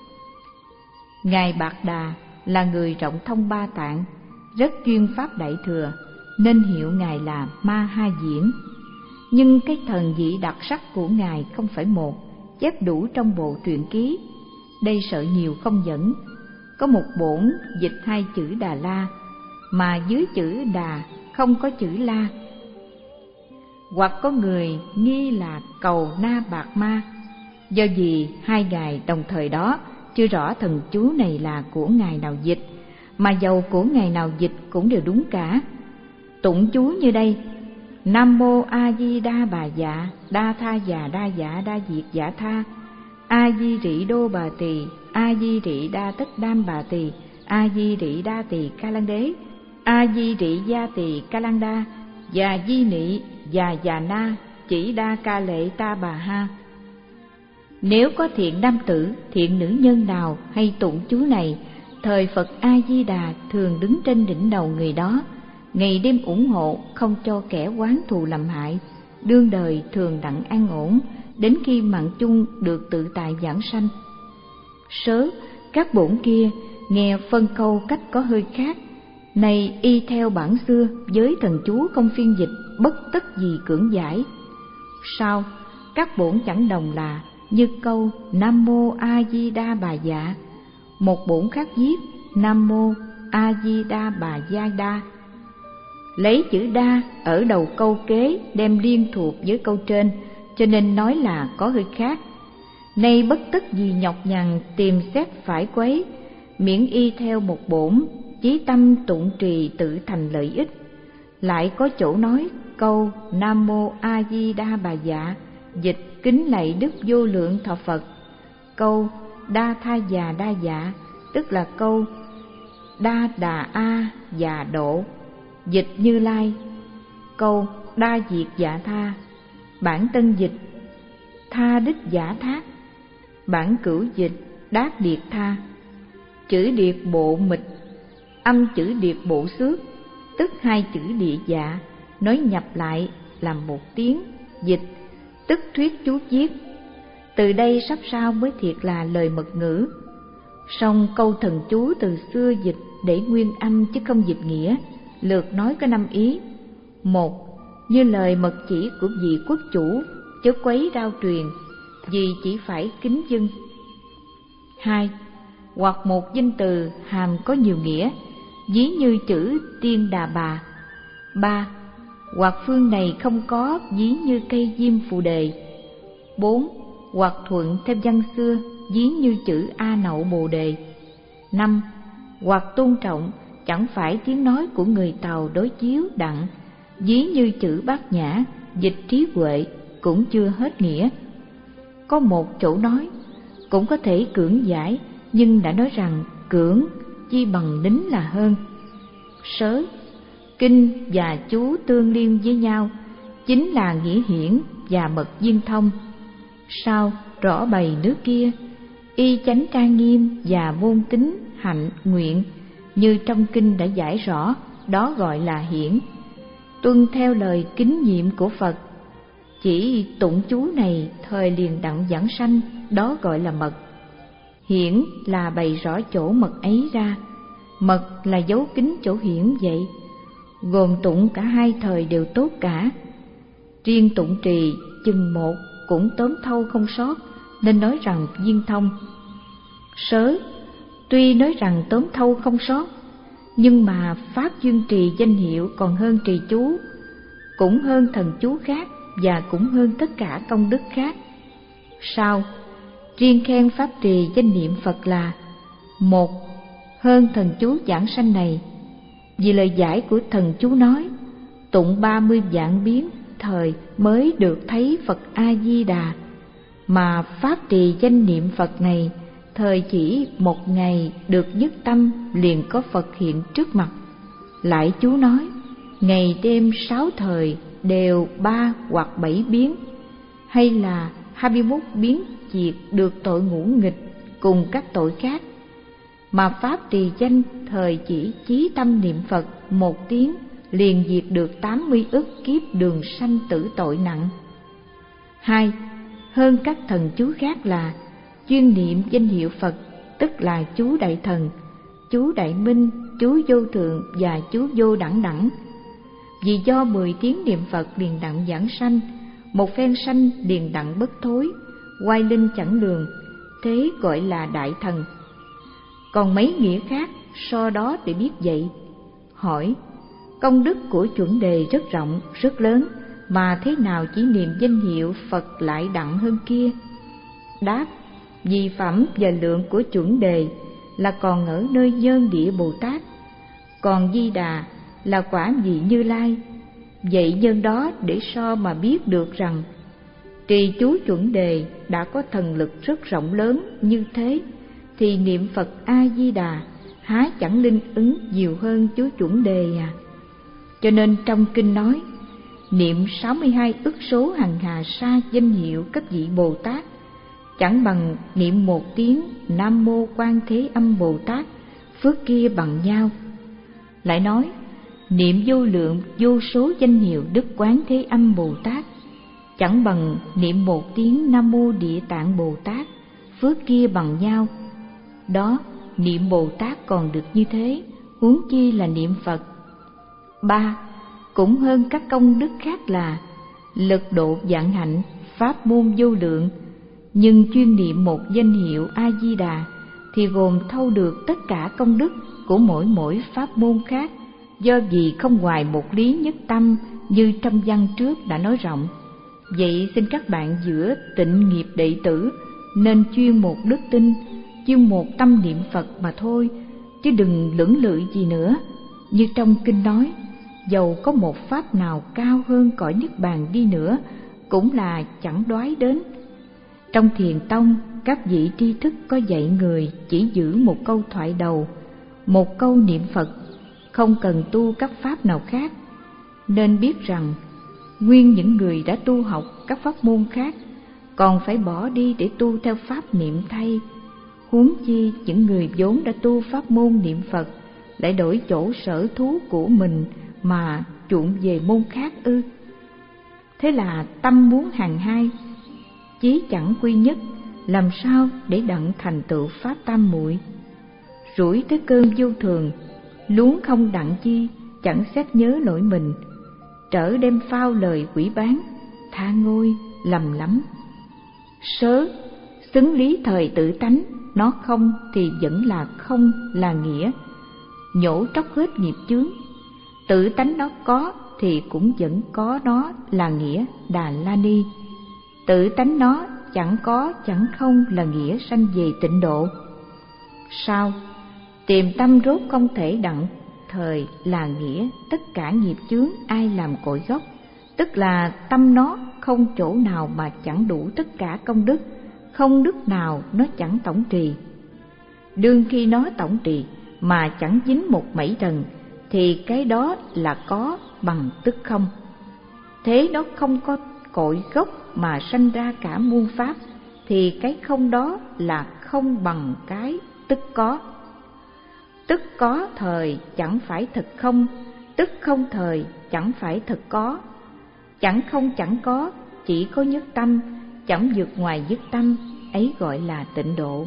Ngài Bạc Đà là người rộng thông ba tạng, rất chuyên pháp đại thừa, nên hiệu ngài là Ma Ha Diễn. Nhưng cái thần dị đặc sắc của ngài không phải một, chép đủ trong bộ truyện ký. Đây sợ nhiều không dẫn. Có một bổn dịch hai chữ Đà La, mà dưới chữ Đà không có chữ La. hoặc có người nghi là cầu Na Bạc Ma, do vì hai ngài đồng thời đó chưa rõ thần chú này là của ngài nào dịch, mà dầu của ngài nào dịch cũng đều đúng cả. Tụng chú như đây: Nam mô A Di Đà Bà Dạ Đa Tha Già Đa Dạ Đa Diệt Dạ Tha, A Di Rị Đô Bà Tỳ, A Di Rị Đa Tất Đam Bà Tỳ, A Di Rị Đa Tỳ Ca Lăng Đế, A Di Rị Gia Tỳ Ca Lăng Đa, Già Di Nị Già Già Na Chỉ Đa Ca Lệ Ta Bà Ha. Nếu có thiện nam tử, thiện nữ nhân nào hay tụng chú này, thời Phật A Di Đà thường đứng trên đỉnh đầu người đó, ngày đêm ủng hộ, không cho kẻ oán thù làm hại, đương đời thường đặng an ổn, đến khi mạng chung được tự tại giảng sanh. Sớ các bổn kia nghe phân câu cách có hơi khác, này y theo bản xưa với thần chú không phiên dịch, bất tất gì cưỡng giải. Sau các bổn chẳng đồng là như câu Nam mô A Di Đà Bà Dạ, một bổn khác viết Nam mô A Di Đà Bà Gia Đa, lấy chữ đa ở đầu câu kế đem liên thuộc với câu trên, cho nên nói là có hơi khác. Nay bất tất gì nhọc nhằn tìm xét phải quấy, miễn y theo một bổn, chí tâm tụng trì tự thành lợi ích. Lại có chỗ nói câu Nam mô A Di Đà Bà Dạ dịch kính lạy Đức Vô Lượng Thọ Phật, câu Đa Tha Già Đa Dạ tức là câu Đa Đà A Già Độ dịch Như Lai, câu Đa Diệt Dạ Tha bản tân dịch Tha Đích Giả Thác, bản cửu dịch Đát Điệt Tha. Chữ điệt bộ mịch, âm chữ điệt bộ xước, tức hai chữ địa dạ nói nhập lại làm một tiếng, dịch tức thuyết chú viết. Từ đây sắp sau mới thiệt là lời mật ngữ. Song câu thần chú từ xưa dịch để nguyên âm chứ không dịch nghĩa, lượt nói có năm ý. Một, như lời mật chỉ của vị quốc chủ, chớ quấy rao truyền, vì chỉ phải kính dâng. Hai, hoặc một danh từ hàm có nhiều nghĩa, ví như chữ Tiên Đà Bà. Ba, hoặc phương này không có, ví như cây diêm phù đề. Bốn, hoặc thuận theo văn xưa, ví như chữ A Nậu Bồ Đề. Năm, hoặc tôn trọng, chẳng phải tiếng nói của người Tàu đối chiếu đặng, ví như chữ Bát Nhã, dịch trí huệ, cũng chưa hết nghĩa. Có một chỗ nói, cũng có thể cưỡng giải, nhưng đã nói rằng cưỡng chi bằng nín là hơn. Sớ, kinh và chú tương liên với nhau, chính là nghĩa hiển và mật viên thông. Sau rõ bày nước kia, y chánh trang nghiêm và môn tính hạnh nguyện, như trong kinh đã giải rõ, đó gọi là hiển. Tuân theo lời kính nhiệm của Phật, chỉ tụng chú này thời liền đặng giảng sanh, đó gọi là mật. Hiển là bày rõ chỗ mật ấy ra, mật là dấu kín chỗ hiển vậy. Gồm tụng cả hai thời đều tốt cả. Riêng tụng trì chừng một cũng tóm thâu không sót, nên nói rằng viên thông. Sớ, tuy nói rằng tóm thâu không sót, nhưng mà pháp dương trì danh hiệu còn hơn trì chú, cũng hơn thần chú khác và cũng hơn tất cả công đức khác. Sau, riêng khen pháp trì danh niệm Phật là một, hơn thần chú giảng sanh này, vì lời giải của thần chú nói tụng ba mươi vạn biến thời mới được thấy Phật A Di Đà, mà pháp trì danh niệm Phật này thời chỉ một ngày được nhất tâm liền có Phật hiện trước mặt. Lại chú nói ngày đêm sáu thời đều ba hoặc bảy biến, hay là hai mươi mốt biến diệt được tội ngũ nghịch cùng các tội khác, mà pháp trì danh thời chỉ chí tâm niệm Phật một tiếng liền diệt được tám mươi ức kiếp đường sanh tử tội nặng. Hai, hơn các thần chú khác là chuyên niệm danh hiệu Phật, tức là chú Đại Thần, chú Đại Minh, chú Vô Thượng và chú Vô Đẳng Đẳng. Vì do mười tiếng niệm Phật liền đặng giảng sanh, một phen sanh liền đặng bất thối, oai linh chẳng lường, thế gọi là Đại Thần. Còn mấy nghĩa khác so đó để biết vậy. Hỏi, công đức của chuẩn đề rất rộng, rất lớn, mà thế nào chỉ niệm danh hiệu Phật lại đặng hơn kia? Đáp: vì phẩm và lượng của chuẩn đề là còn ở nơi Nhân Địa Bồ Tát, còn Di Đà là quả vị Như Lai. Vậy nhân đó để so mà biết được rằng trì chú chuẩn đề đã có thần lực rất rộng lớn như thế, thì niệm Phật A Di Đà há chẳng linh ứng nhiều hơn chú chuẩn đề à? Cho nên trong kinh nói, niệm sáu mươi hai ức số hằng hà sa danh hiệu các vị Bồ Tát chẳng bằng niệm một tiếng Nam Mô Quan Thế Âm Bồ Tát, phước kia bằng nhau. Lại nói, niệm vô lượng vô số danh hiệu Đức Quán Thế Âm Bồ Tát chẳng bằng niệm một tiếng Nam Mô Địa Tạng Bồ Tát, phước kia bằng nhau. Đó, niệm Bồ Tát còn được như thế, huống chi là niệm Phật. Ba, cũng hơn các công đức khác là lực độ vạn hạnh, pháp môn vô lượng, nhưng chuyên niệm một danh hiệu A Di Đà thì gồm thâu được tất cả công đức của mỗi mỗi pháp môn khác, do vì không ngoài một lý nhất tâm như trong văn trước đã nói rộng. Vậy xin các bạn giữa tịnh nghiệp đệ tử nên chuyên một đức tin, chuyên một tâm niệm Phật mà thôi, chứ đừng lưỡng lự gì nữa. Như trong kinh nói, dầu có một pháp nào cao hơn cõi Niết Bàn đi nữa cũng là chẳng đoái đến. Trong Thiền Tông, các vị tri thức có dạy người chỉ giữ một câu thoại đầu, một câu niệm Phật, không cần tu các pháp nào khác. Nên biết rằng nguyên những người đã tu học các pháp môn khác còn phải bỏ đi để tu theo pháp niệm thay, huống chi những người vốn đã tu pháp môn niệm Phật lại đổi chỗ sở thú của mình mà chuộng về môn khác ư? Thế là tâm muốn hàng hai, chí chẳng quy nhất, làm sao để đặng thành tựu pháp tam muội? Rủi tới cơn vô thường, luống không đặng chi, chẳng xét nhớ lỗi mình, trở đem phao lời quỷ bán, tha ngôi lầm lắm. Sớ xứng lý thời tự tánh, nó không thì vẫn là không là nghĩa, nhổ tróc hết nghiệp chướng. Tự tánh nó có thì cũng vẫn có nó là nghĩa Đà La Ni. Tự tánh nó chẳng có chẳng không là nghĩa sanh về tịnh độ. Sao? Tìm tâm rốt không thể đặng thời là nghĩa tất cả nghiệp chướng ai làm cội gốc, tức là tâm nó không chỗ nào mà chẳng đủ tất cả công đức, không đức nào nó chẳng tổng trì. Đương khi nó tổng trì mà chẳng dính một mảy trần thì cái đó là có bằng tức không. Thế nó không có cội gốc mà sanh ra cả muôn pháp thì cái không đó là không bằng cái tức có. Tức có thời chẳng phải thật không, tức không thời chẳng phải thật có. Chẳng không chẳng có, chỉ có nhất tâm, chẳng vượt ngoài nhất tâm, ấy gọi là tịnh độ.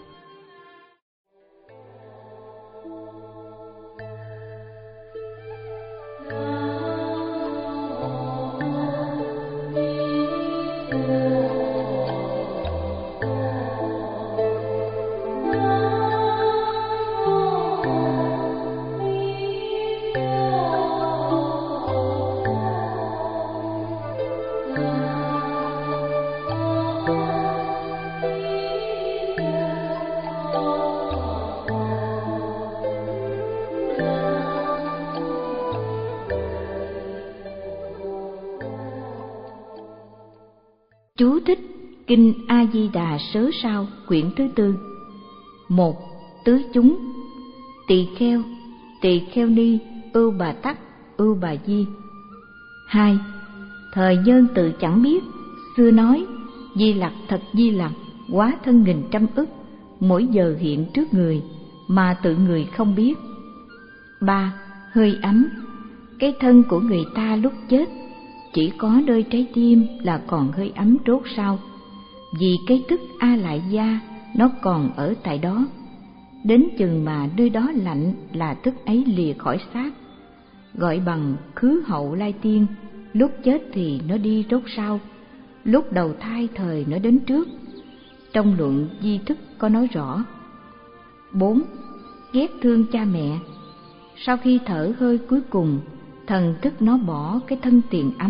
Chú thích Kinh A Di Đà Sớ Sao quyển thứ tư. Một. Tứ chúng. Tỳ kheo, tỳ kheo ni, ưu bà tắc, ưu bà di. Hai. Thời nhân tự chẳng biết, xưa nói Di Lặc thật Di Lặc, quá thân nghìn trăm ức, mỗi giờ hiện trước người mà tự người không biết. Ba. Hơi ấm. Cái thân của người ta lúc chết chỉ có nơi trái tim là còn hơi ấm rốt sao, vì cái tức A Lại Gia nó còn ở tại đó. Đến chừng mà nơi đó lạnh là tức ấy lìa khỏi xác, gọi bằng khứ hậu lai tiên. Lúc chết thì nó đi rốt sau, lúc đầu thai thời nó đến trước. Trong luận Di Thức có nói rõ. Bốn. Ghét thương cha mẹ. Sau khi thở hơi cuối cùng, thần thức nó bỏ cái thân tiền ấm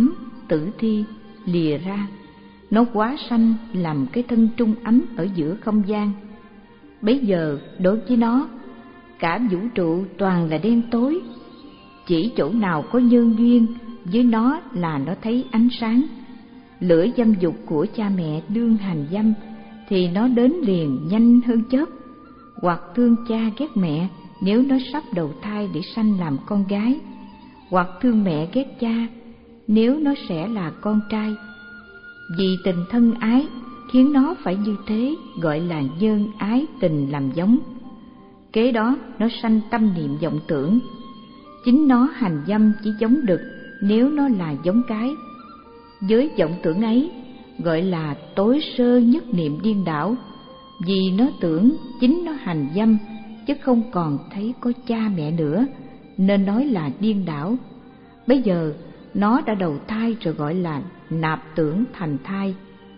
tử thi lìa ra, nó hóa sanh làm cái thân trung ấm ở giữa không gian. Bấy giờ đối với nó, cả vũ trụ toàn là đen tối. Chỉ chỗ nào có nhân duyên với nó là nó thấy ánh sáng. Lửa dâm dục của cha mẹ đương hành dâm thì nó đến liền nhanh hơn chớp. Hoặc thương cha ghét mẹ nếu nó sắp đầu thai để sanh làm con gái. Hoặc thương mẹ ghét cha nếu nó sẽ là con trai. Vì tình thân ái khiến nó phải như thế, gọi là nhân ái tình làm giống. Kế đó nó sanh tâm niệm vọng tưởng. Chính nó hành dâm chỉ giống đực nếu nó là giống cái. Với vọng tưởng ấy gọi là tối sơ nhất niệm điên đảo, vì nó tưởng chính nó hành dâm chứ không còn thấy có cha mẹ nữa, nên nói là điên đảo. Bây giờ nó đã đầu thai rồi, gọi là nạp tưởng thành thai.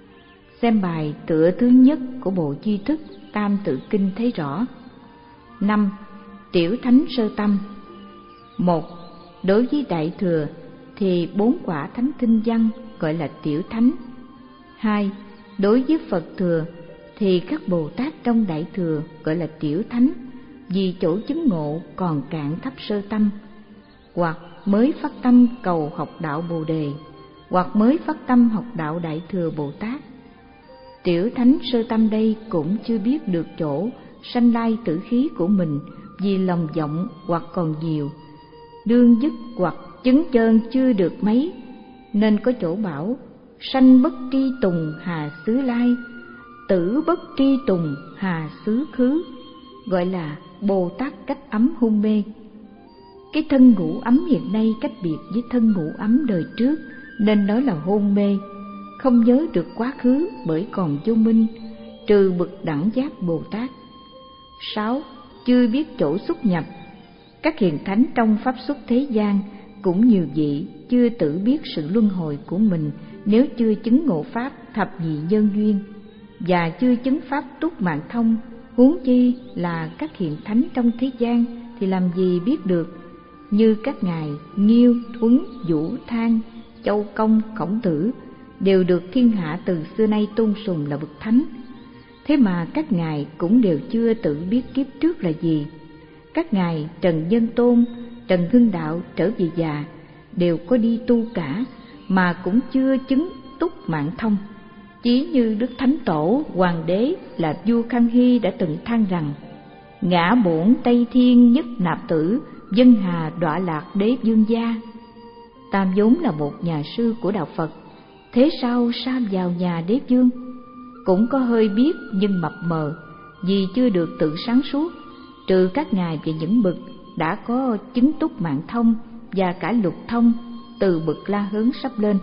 Xem bài tựa thứ nhất của bộ Chi Thức Tam Tự Kinh thấy rõ. Năm. Tiểu thánh sơ tâm. Một. Đối với Đại Thừa thì bốn quả thánh kinh văn gọi là tiểu thánh. Hai. Đối với Phật Thừa thì các Bồ Tát trong Đại Thừa gọi là tiểu thánh, vì chỗ chứng ngộ còn cạn thấp sơ tâm, hoặc mới phát tâm cầu học đạo Bồ Đề, hoặc mới phát tâm học đạo Đại Thừa Bồ Tát. Tiểu thánh sơ tâm đây cũng chưa biết được chỗ sanh lai tử khí của mình, vì lòng vọng hoặc còn nhiều, đương dứt hoặc chứng chơn chưa được mấy, nên có chỗ bảo sanh bất tri tùng hà xứ lai, tử bất tri tùng hà xứ khứ, gọi là Bồ Tát cách ấm hôn mê. Cái thân ngủ ấm hiện nay cách biệt với thân ngủ ấm đời trước, nên nói là hôn mê, không nhớ được quá khứ bởi còn vô minh, trừ bậc đẳng giác Bồ Tát. Sáu. Chưa biết chỗ xuất nhập. Các hiền thánh trong pháp xuất thế gian cũng nhiều vị chưa tự biết sự luân hồi của mình nếu chưa chứng ngộ pháp thập nhị nhân duyên, và chưa chứng pháp túc mạng thông, huống chi là các hiền thánh trong thế gian thì làm gì biết được. Như các ngài Nghiêu, Thuấn, Vũ, Thang, Châu Công, Khổng Tử đều được thiên hạ từ xưa nay tôn sùng là bậc thánh. Thế mà các ngài cũng đều chưa tự biết kiếp trước là gì. Các ngài Trần Nhân Tôn, Trần Hưng Đạo trở về già đều có đi tu cả, mà cũng chưa chứng túc mạng thông. Chỉ như Đức Thánh Tổ Hoàng đế là vua Khang Hy đã từng than rằng: ngã bổn Tây Thiên nhất nạp tử, dân hà đọa lạc đế vương gia. Ta vốn là một nhà sư của đạo Phật, thế sao sa vào nhà đế vương? Cũng có hơi biết nhưng mập mờ, vì chưa được tự sáng suốt, trừ các ngài về những bậc đã có chứng túc mạng thông và cả lục thông từ bậc La Hớn sắp lên.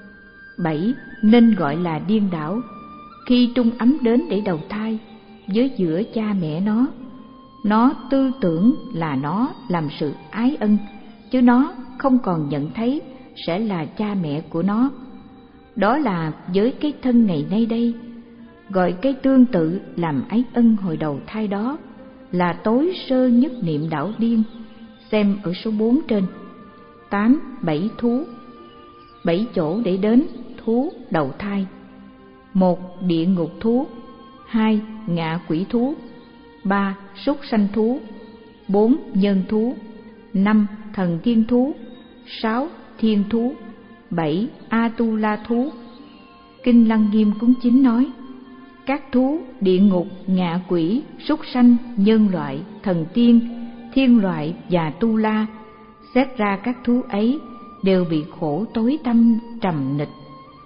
Bảy. Nên gọi là điên đảo. Khi trung ấm đến để đầu thai với giữa cha mẹ nó, nó tư tưởng là nó làm sự ái ân, chứ nó không còn nhận thấy sẽ là cha mẹ của nó. Đó là với cái thân ngày nay đây, gọi cái tương tự làm ái ân hồi đầu thai đó là tối sơ nhất niệm đảo điên. Xem ở số bốn trên. Tám. Bảy thú. Bảy chỗ để đến thú đầu thai. Một. Địa ngục thú. Hai. Ngạ quỷ thú. Ba. Súc sanh thú. Bốn. Nhân thú. Năm. Thần thiên thú. Sáu. Thiên thú. Bảy. Atula thú. Kinh Lăng Nghiêm Cúng Chính nói: các thú địa ngục, ngạ quỷ, súc sanh, nhân loại, thần tiên, thiên loại và tu la, xét ra các thú ấy đều bị khổ tối tâm trầm nịch.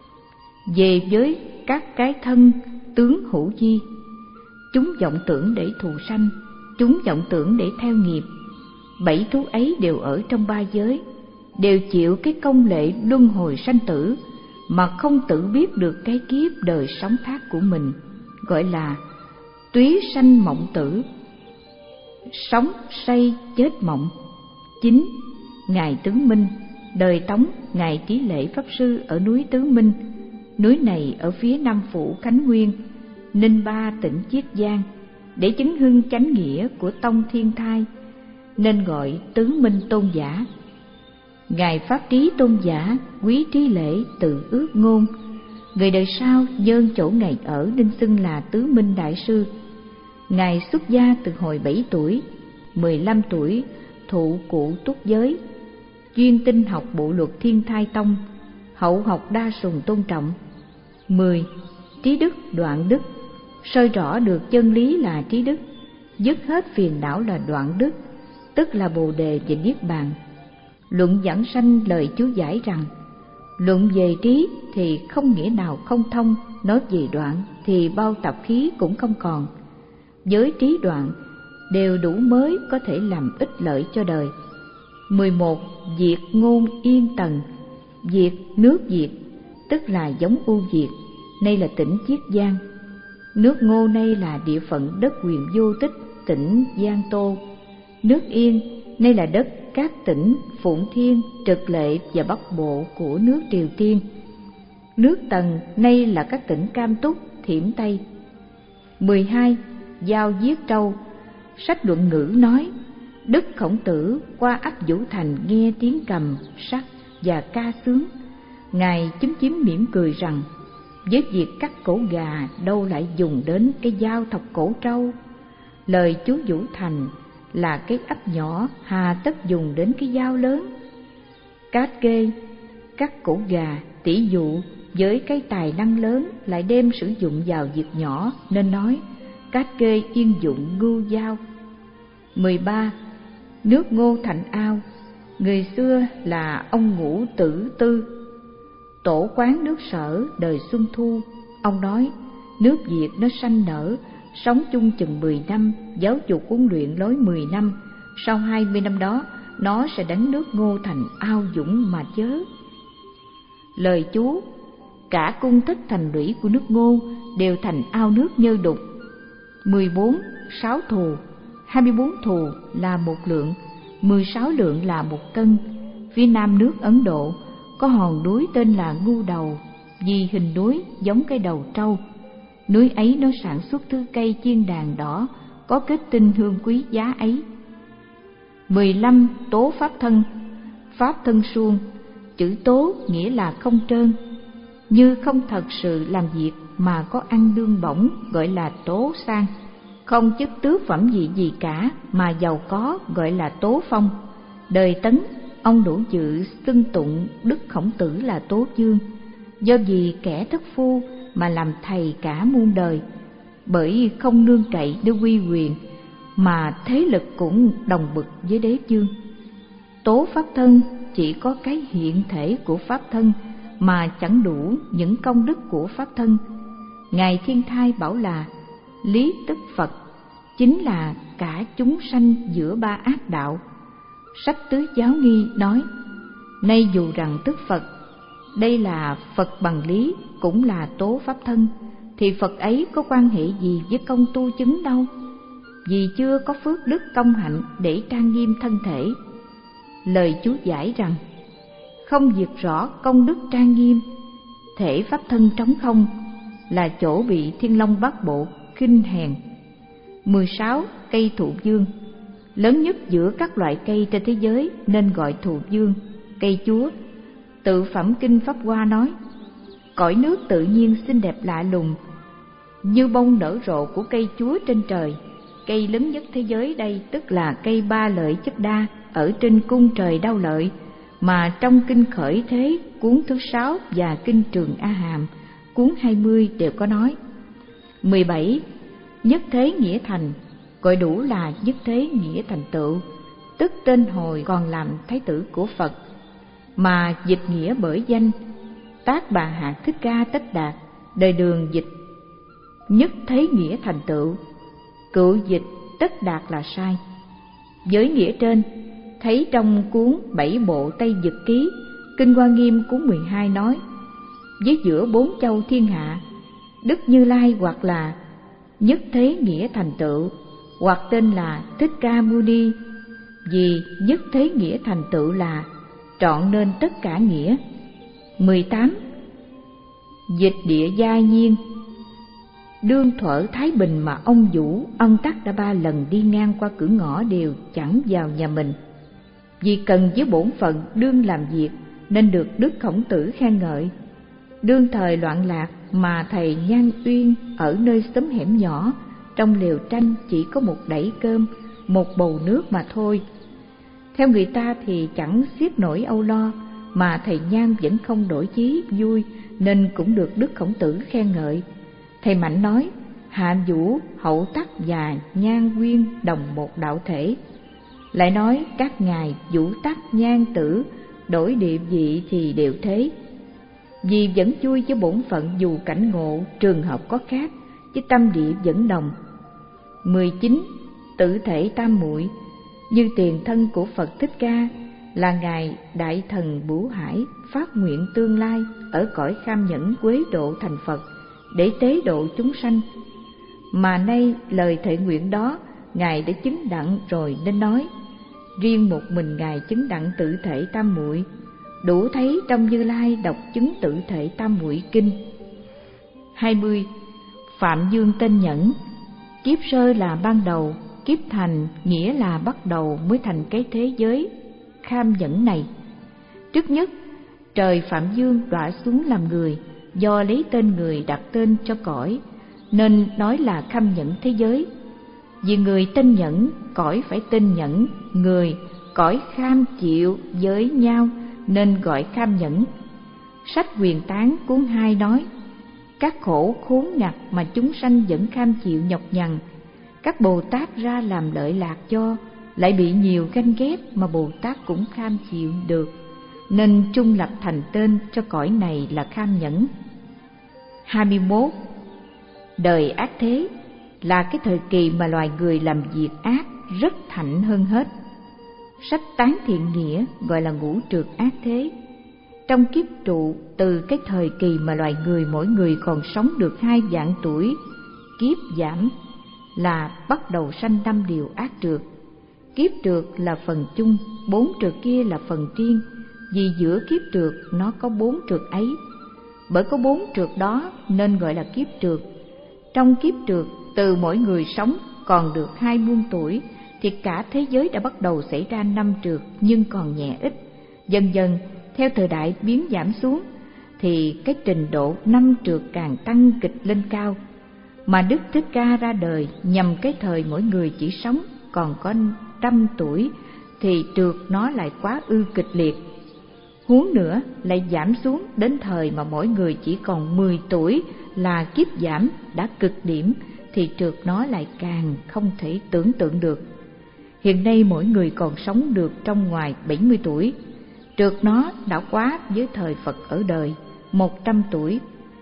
Về với các cái thân tướng hữu vi, chúng vọng tưởng để thù sanh, chúng vọng tưởng để theo nghiệp. Bảy thú ấy đều ở trong ba giới, đều chịu cái công lệ luân hồi sanh tử, mà không tự biết được cái kiếp đời sống khác của mình, gọi là túy sanh mộng tử, sống say chết mộng. Chín. Ngài Tứ Minh. Đời Tống, ngài Trí Lễ Pháp Sư ở núi Tứ Minh. Núi này ở phía nam phủ Khánh Nguyên, Ninh Ba, tỉnh Chiết Giang, để chứng hưng chánh nghĩa của tông Thiên Thai, nên gọi Tứ Minh Tôn giả. Ngài pháp trí tôn giả, quý trí lễ tự ước ngôn. Người đời sau dơn chỗ Ngài ở nên xưng là Tứ Minh Đại Sư. Ngài xuất gia từ hồi bảy tuổi, mười lăm tuổi thụ cụ túc giới, chuyên tinh học bộ luật Thiên Thai Tông, hậu học đa sùng tôn trọng. Mười. Trí đức đoạn đức, soi rõ được chân lý là trí đức, dứt hết phiền não là đoạn đức, tức là Bồ Đề và Niết Bàn. Luận giảng sanh lời chú giải rằng, luận về trí thì không nghĩa nào không thông, nói về đoạn thì bao tập khí cũng không còn. Với trí đoạn đều đủ mới có thể làm ích lợi cho đời. Mười một. Diệt ngôn yên tần, diệt nước diệt, tức là giống U Diệt, nay là tỉnh Chiết Giang. Nước Ngô nay là địa phận đất Quyền Vô Tích, tỉnh Giang Tô. Nước Yên nay là đất các tỉnh Phụng Thiên, Trực Lệ và Bắc Bộ của nước Triều Tiên. Nước Tần nay là các tỉnh Cam Túc, Thiểm Tây. Mười hai. Giao Giết Trâu. Sách Luận Ngữ nói, Đức Khổng Tử qua ấp Vũ Thành nghe tiếng cầm, sắt và ca sướng. Ngài chúm chím mỉm cười rằng, với việc cắt cổ gà đâu lại dùng đến cái dao thọc cổ trâu. Lời chú Vũ Thành là cái ấp nhỏ, hà tất dùng đến cái dao lớn. Cát Kê cắt cổ gà tỷ dụ với cái tài năng lớn lại đem sử dụng vào việc nhỏ, nên nói Cát Kê yên dụng ngưu dao. Mười ba. Nước Ngô thành ao. Người xưa là ông Ngũ Tử Tư, tổ quán nước Sở đời Xuân Thu. Ông nói, nước Việt nó sanh nở, sống chung chừng mười năm, giáo dục huấn luyện lối mười năm, sau hai mươi năm đó nó sẽ đánh nước Ngô thành ao dũng mà chớ. Lời chú, cả cung thất thành lũy của nước Ngô đều thành ao nước nhơ đục. Mười bốn. Sáu thù. Hai mươi bốn thù là một lượng, mười sáu lượng là một cân. Phía nam nước Ấn Độ có hòn núi tên là Ngu Đầu, vì hình núi giống cái đầu trâu. Núi ấy nó sản xuất thứ cây chiên đàn đỏ có kết tinh hương quý giá ấy. Mười lăm. Tố pháp thân. Pháp thân suông. Chữ tố nghĩa là không trơn, như không thật sự làm việc mà có ăn lương bổng, gọi là tố sang. Không chức tước phẩm gì gì cả mà giàu có, gọi là tố phong. Đời Tấn, ông đủ dự xưng tụng Đức Khổng Tử là Tố Dương, do vì kẻ thất phu mà làm thầy cả muôn đời, bởi không nương cậy nơi uy quyền mà thế lực cũng đồng bực với đế vương. Tố pháp thân chỉ có cái hiện thể của pháp thân mà chẳng đủ những công đức của pháp thân. Ngài Thiên Thai bảo là lý tức Phật, chính là cả chúng sanh giữa ba ác đạo. Sách Tứ Giáo Nghi nói, nay dù rằng tức Phật, đây là Phật bằng lý, cũng là tố pháp thân, thì Phật ấy có quan hệ gì với công tu chứng đâu, vì chưa có phước đức công hạnh để trang nghiêm thân thể. Lời chú giải rằng, không diệt rõ công đức trang nghiêm, thể pháp thân trống không, là chỗ bị Thiên Long Bát Bộ khinh hèn. Mười sáu. Cây thụ dương. Lớn nhất giữa các loại cây trên thế giới nên gọi thụ dương, cây chúa. Tự phẩm Kinh Pháp Hoa nói, cõi nước tự nhiên xinh đẹp lạ lùng, như bông nở rộ của cây chúa trên trời. Cây lớn nhất thế giới đây tức là cây Ba Lợi Chất Đa ở trên cung trời Đao Lợi, mà trong Kinh Khởi Thế cuốn thứ sáu và Kinh Trường A Hàm cuốn hai mươi đều có nói. Mười bảy. Nhất thế nghĩa thành. Gọi đủ là nhất thế nghĩa thành tựu, tức tên hồi còn làm thái tử của Phật, mà dịch nghĩa bởi danh. Tác Bà Hạt Thích Ca Tất Đạt, đời Đường dịch nhất thế nghĩa thành tựu, cựu dịch Tất Đạt là sai. Với nghĩa trên, thấy trong cuốn Bảy Bộ Tây Dực Ký, Kinh Hoa Nghiêm cuốn mười hai nói, với giữa bốn châu thiên hạ, Đức Như Lai hoặc là nhất thế nghĩa thành tựu, hoặc tên là Thích Ca Mâu Ni, vì nhất thế nghĩa thành tựu là trọn nên tất cả nghĩa. Mười tám. Dịch địa gia nhiên. Đương thuở Thái Bình mà ông Vũ, ông Tắc đã ba lần đi ngang qua cửa ngõ đều chẳng vào nhà mình. Vì cần với bổn phận đương làm việc nên được Đức Khổng Tử khen ngợi. Đương thời loạn lạc mà thầy Nhan Uyên ở nơi xóm hẻm nhỏ, trong lều tranh chỉ có một đẩy cơm, một bầu nước mà thôi. Theo người ta thì chẳng xiết nổi âu lo, mà thầy Nhan vẫn không đổi chí vui nên cũng được Đức Khổng Tử khen ngợi. Thầy Mạnh nói: Hạ Vũ, Hậu Tắc và Nhan Uyên đồng một đạo thể. Lại nói các ngài Vũ Tắc, Nhan Tử đổi địa vị thì đều thế. Vì vẫn vui với bổn phận dù cảnh ngộ trường hợp có khác, chứ tâm địa vẫn đồng. mười chín. Tự thể tam muội. Như tiền thân của Phật Thích Ca là ngài Đại Thần Bửu Hải phát nguyện tương lai ở cõi Kham Nhẫn Quế độ thành Phật để tế độ chúng sanh. Mà nay lời thệ nguyện đó ngài đã chứng đặng rồi nên nói. Riêng một mình ngài chứng đặng tự thể tam muội, đủ thấy trong Như Lai đọc chứng tự thể tam muội kinh. hai mươi. Phạm Dương tên Nhẫn. Kiếp sơ là ban đầu, kiếp thành nghĩa là bắt đầu mới thành cái thế giới Kham Nhẫn này. Trước nhất, trời Phạm Dương đọa xuống làm người, do lấy tên người đặt tên cho cõi, nên nói là Kham Nhẫn thế giới. Vì người tên Nhẫn, cõi phải tên Nhẫn, người, cõi Kham chịu với nhau nên gọi Kham Nhẫn. Sách Quyền Tán cuốn hai nói: các khổ khốn ngặt mà chúng sanh vẫn kham chịu nhọc nhằn, các Bồ Tát ra làm lợi lạc cho, lại bị nhiều ganh ghét mà Bồ Tát cũng kham chịu được, nên trung lập thành tên cho cõi này là Kham Nhẫn. hai mươi mốt. Đời ác thế là cái thời kỳ mà loài người làm việc ác rất thạnh hơn hết. Sách Tán Thiện Nghĩa gọi là ngũ trược ác thế. Trong kiếp trụ từ cái thời kỳ mà loài người mỗi người còn sống được hai vạn tuổi, kiếp giảm là bắt đầu sanh năm điều ác trược. Kiếp trược là phần chung, bốn trược kia là phần riêng, vì giữa kiếp trược nó có bốn trược ấy. Bởi có bốn trược đó nên gọi là kiếp trược. Trong kiếp trược, từ mỗi người sống còn được hai muôn tuổi thì cả thế giới đã bắt đầu xảy ra năm trược, nhưng còn nhẹ ít. Dần dần theo thời đại biến giảm xuống thì cái trình độ năm trược càng tăng kịch lên cao. Mà Đức Thích Ca ra đời nhằm cái thời mỗi người chỉ sống còn có trăm tuổi thì trược nó lại quá ư kịch liệt. Huống nữa lại giảm xuống đến thời mà mỗi người chỉ còn mười tuổi là kiếp giảm đã cực điểm thì trược nó lại càng không thể tưởng tượng được. Hiện nay mỗi người còn sống được trong ngoài bảy mươi tuổi, trược nó đã quá với thời Phật ở đời một trăm tuổi.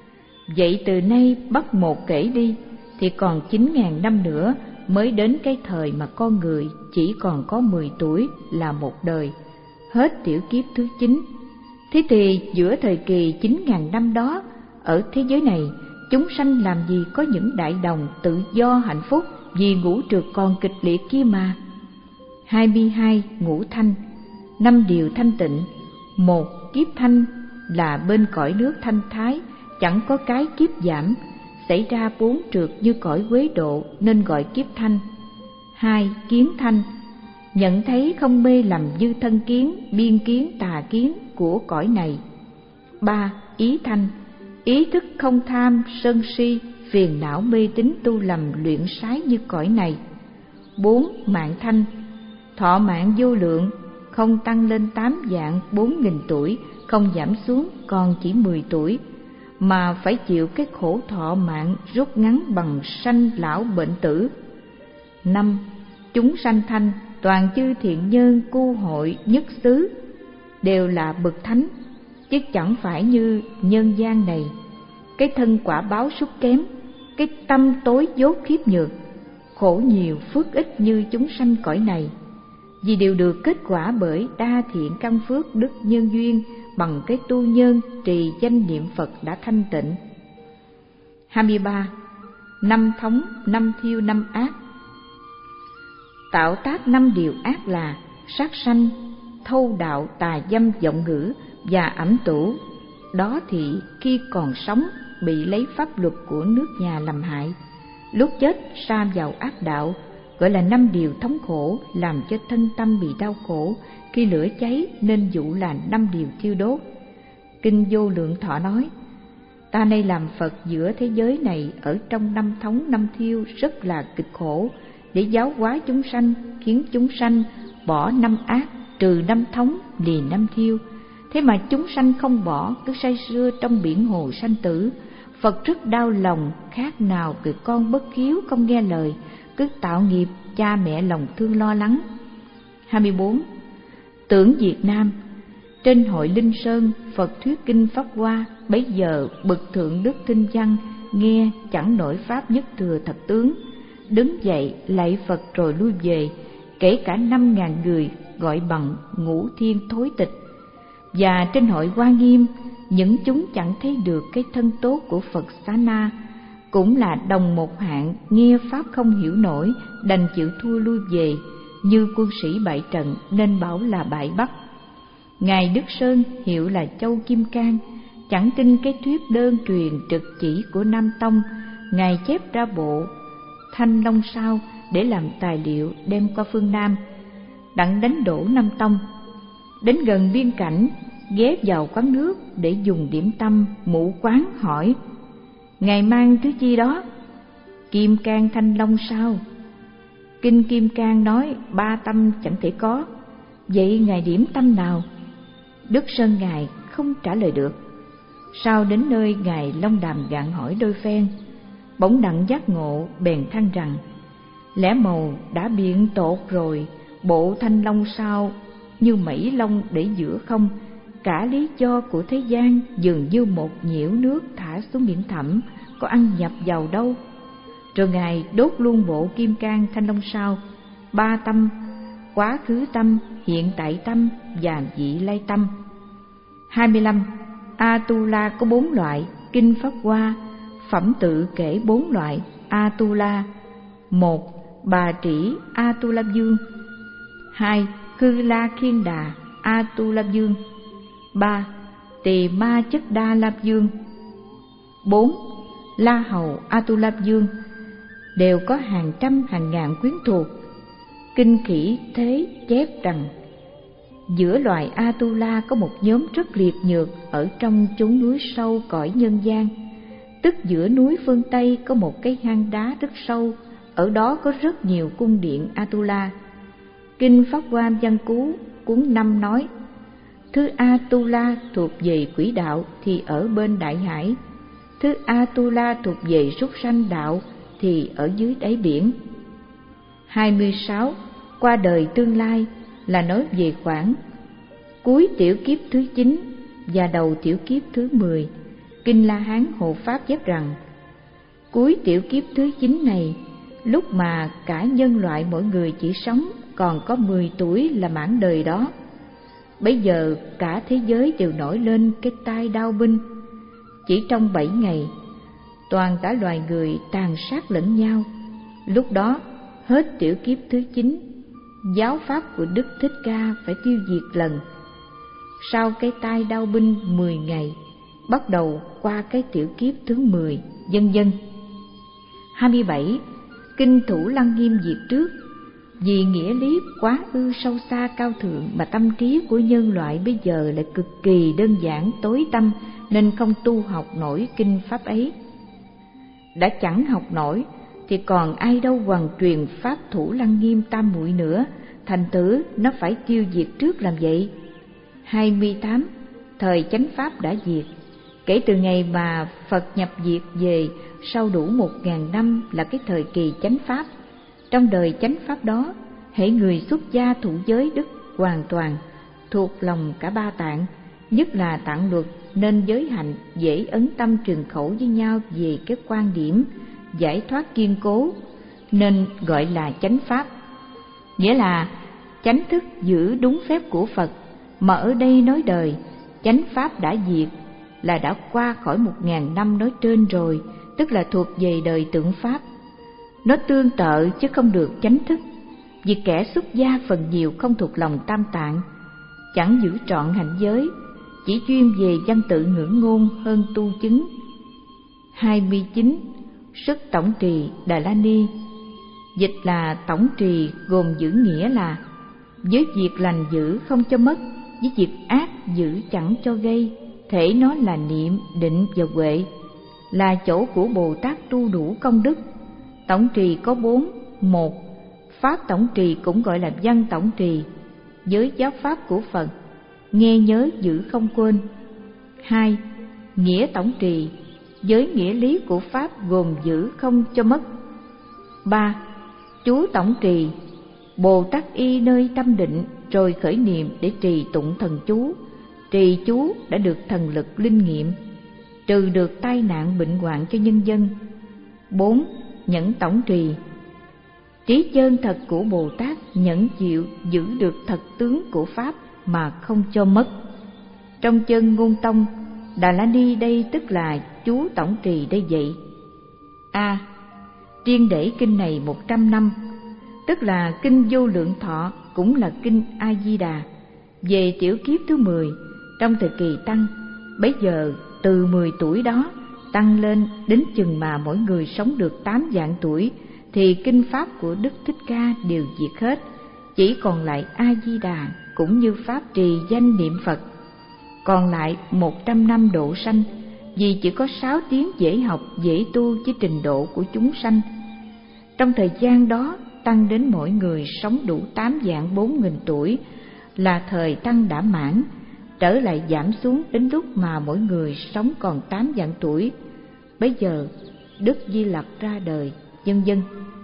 Vậy từ nay bắt một kể đi thì còn chín ngàn năm nữa mới đến cái thời mà con người chỉ còn có mười tuổi là một đời, hết tiểu kiếp thứ chín. Thế thì giữa thời kỳ chín ngàn năm đó, ở thế giới này, chúng sanh làm gì có những đại đồng tự do hạnh phúc vì ngũ trược còn kịch liệt kia mà. hai mươi hai. Ngũ thanh. Năm điều thanh tịnh. Một, kiếp thanh là bên cõi nước thanh thái, chẳng có cái kiếp giảm, xảy ra bốn trược như cõi Quế độ nên gọi kiếp thanh. Hai, kiến thanh. Nhận thấy không mê lầm dư thân kiến, biên kiến, tà kiến của cõi này. Ba, ý thanh. Ý thức không tham, sân si, phiền não mê tín tu lầm luyện sái như cõi này. Bốn, mạng thanh. Thọ mạng vô lượng, không tăng lên tám vạn bốn nghìn tuổi, không giảm xuống còn chỉ mười tuổi, mà phải chịu cái khổ thọ mạng rút ngắn bằng sanh lão bệnh tử. Năm, chúng sanh thanh. Toàn chư thiện nhân, cu hội, nhất xứ đều là bậc thánh, chứ chẳng phải như nhân gian này. Cái thân quả báo sút kém, cái tâm tối dốt khiếp nhược, khổ nhiều phước ít như chúng sanh cõi này, vì đều được kết quả bởi đa thiện căn phước đức nhân duyên bằng cái tu nhân trì danh niệm Phật đã thanh tịnh. hai mươi ba. Năm thống, năm thiêu, năm ác. Tạo tác năm điều ác là sát sanh, thâu đạo, tà dâm, vọng ngữ và ẩm tủ. Đó thì khi còn sống bị lấy pháp luật của nước nhà làm hại, lúc chết sa vào ác đạo, gọi là năm điều thống khổ làm cho thân tâm bị đau khổ khi lửa cháy, nên dụ là năm điều thiêu đốt. Kinh Vô Lượng Thọ nói: ta nay làm Phật giữa thế giới này, ở trong năm thống năm thiêu rất là cực khổ, để giáo hóa chúng sanh, khiến chúng sanh bỏ năm ác, trừ năm thống, lìa năm thiêu. Thế mà chúng sanh không bỏ, cứ say sưa trong biển hồ sanh tử. Phật rất đau lòng, khác nào người con bất hiếu không nghe lời, cứ tạo nghiệp cha mẹ lòng thương lo lắng. hai mươi bốn. Tưởng Việt Nam. Trên hội Linh Sơn, Phật thuyết kinh Pháp Hoa, bấy giờ bậc thượng đức Tinh Văn nghe chẳng nổi pháp nhất thừa thập tướng, đứng dậy lạy Phật rồi lui về, kể cả năm ngàn người gọi bằng ngũ thiên thối tịch. Và trên hội Hoa Nghiêm, những chúng chẳng thấy được cái thân tốt của Phật Xá Na, cũng là đồng một hạng, nghe pháp không hiểu nổi, đành chịu thua lui về, như quân sĩ bại trận nên bảo là bại Bắc. Ngài Đức Sơn hiệu là Châu Kim Cang, chẳng tin cái thuyết đơn truyền trực chỉ của Nam Tông, Ngài chép ra bộ Thanh Long Sao để làm tài liệu đem qua phương Nam, đặng đánh đổ Nam Tông. Đến gần biên cảnh, ghé vào quán nước để dùng điểm tâm, mụ quán hỏi: Ngài mang thứ chi đó? Kim Cang Thanh Long Sao. Kinh Kim Cang nói ba tâm chẳng thể có, vậy Ngài điểm tâm nào? Đức Sơn Ngài không trả lời được. Sau đến nơi, Ngài long đàm gạn hỏi đôi phen, bỗng đặng giác ngộ, bèn than rằng: lẽ mầu đã biện tột rồi, bộ Thanh Long Sao như mẩy long để giữa không, cả lý do của thế gian dường như một nhiễu nước thả xuống biển thẳm, có ăn nhập vào đâu. Rồi Ngài đốt luôn bộ Kim Cang Thanh Long Sao, ba tâm: quá khứ tâm, hiện tại tâm và vị lai tâm. hai mươi lăm. Atula có bốn loại. Kinh Pháp Hoa phẩm tự kể bốn loại Atula. Một. Bà Trĩ Atula Dương. Hai. Khư La Khiên Đà Atula Dương. Ba. Tỳ Ma Chất Đa Lạp Dương. Bốn. La Hầu Atula Dương. Đều có hàng trăm hàng ngàn quyến thuộc. Kinh Khỉ Thế chép rằng giữa loài Atula có một nhóm rất liệt nhược ở trong chốn núi sâu cõi nhân gian, tức giữa núi phương Tây có một cái hang đá rất sâu, ở đó có rất nhiều cung điện Atula. Kinh Pháp Hoa Văn Cú cuốn năm nói: thứ Atula thuộc về quỷ đạo thì ở bên đại hải, thứ Atula thuộc về súc sanh đạo thì ở dưới đáy biển. hai mươi sáu. Qua đời tương lai là nói về khoảng cuối tiểu kiếp thứ chín và đầu tiểu kiếp thứ mười. Kinh La Hán Hộ Pháp chép rằng cuối tiểu kiếp thứ chín này, lúc mà cả nhân loại mỗi người chỉ sống còn có mười tuổi là mãn đời đó, bây giờ cả thế giới đều nổi lên cái tai đao binh. Chỉ trong bảy ngày, toàn cả loài người tàn sát lẫn nhau. Lúc đó hết tiểu kiếp thứ chín, giáo pháp của Đức Thích Ca phải tiêu diệt lần. Sau cái tai đao binh mười ngày, bắt đầu qua cái tiểu kiếp thứ mười, vân vân. hai mươi bảy. Kinh Thủ Lăng Nghiêm diệt trước. Vì nghĩa lý quá ư sâu xa cao thượng mà tâm trí của nhân loại bây giờ lại cực kỳ đơn giản tối tăm, nên không tu học nổi kinh pháp ấy. Đã chẳng học nổi thì còn ai đâu hoàn truyền pháp Thủ Lăng Nghiêm tam muội nữa, thành thử nó phải tiêu diệt trước làm vậy. hai mươi tám. Thời chánh pháp đã diệt. Kể từ ngày mà Phật nhập diệt về, sau đủ một ngàn năm là cái thời kỳ chánh pháp. Trong đời chánh pháp đó, hễ người xuất gia thụ giới đức hoàn toàn, thuộc lòng cả ba tạng, nhất là tạng luật, nên giới hạnh dễ ấn tâm trường khẩu với nhau về cái quan điểm giải thoát kiên cố, nên gọi là chánh pháp. Nghĩa là chánh thức giữ đúng phép của Phật, mà ở đây nói đời chánh pháp đã diệt là đã qua khỏi một ngàn năm nói trên rồi, tức là thuộc về đời tượng pháp. Nó tương tự chứ không được chánh thức, vì kẻ xuất gia phần nhiều không thuộc lòng tam tạng, chẳng giữ trọn hạnh giới, chỉ chuyên về văn tự ngữ ngôn hơn tu chứng. hai mươi chín. Sức tổng trì Đà La Ni. Dịch là tổng trì gồm giữ nghĩa là với việc lành giữ không cho mất, với việc ác giữ chẳng cho gây, thể nó là niệm, định và huệ, là chỗ của Bồ Tát tu đủ công đức. Tổng trì có bốn: một, pháp tổng trì cũng gọi là văn tổng trì, với giáo pháp của Phật, nghe nhớ giữ không quên. Hai, nghĩa tổng trì, với nghĩa lý của pháp gồm giữ không cho mất. Ba, chú tổng trì, Bồ Tát y nơi tâm định rồi khởi niệm để trì tụng thần chú, trì chú đã được thần lực linh nghiệm, trừ được tai nạn bệnh hoạn cho nhân dân. Bốn, nhẫn tổng trì, trí chân thật của Bồ Tát nhẫn chịu giữ được thật tướng của pháp mà không cho mất. Trong chân Ngôn Tông, Đà La Ni đây tức là chú tổng trì đây vậy. A. Triên để kinh này một trăm năm, tức là kinh Vô Lượng Thọ, cũng là kinh A Di Đà, về tiểu kiếp thứ mười trong thời kỳ tăng. Bấy giờ từ mười tuổi đó tăng lên đến chừng mà mỗi người sống được tám vạn tuổi thì kinh pháp của Đức Thích Ca đều diệt hết, chỉ còn lại A Di Đà cũng như pháp trì danh niệm Phật. Còn lại một trăm năm độ sanh, vì chỉ có sáu tiếng dễ học dễ tu với trình độ của chúng sanh. Trong thời gian đó tăng đến mỗi người sống đủ tám vạn bốn nghìn tuổi là thời tăng đã mãn, trở lại giảm xuống đến lúc mà mỗi người sống còn tám vạn tuổi. Bấy giờ Đức Di Lặc ra đời, vân vân.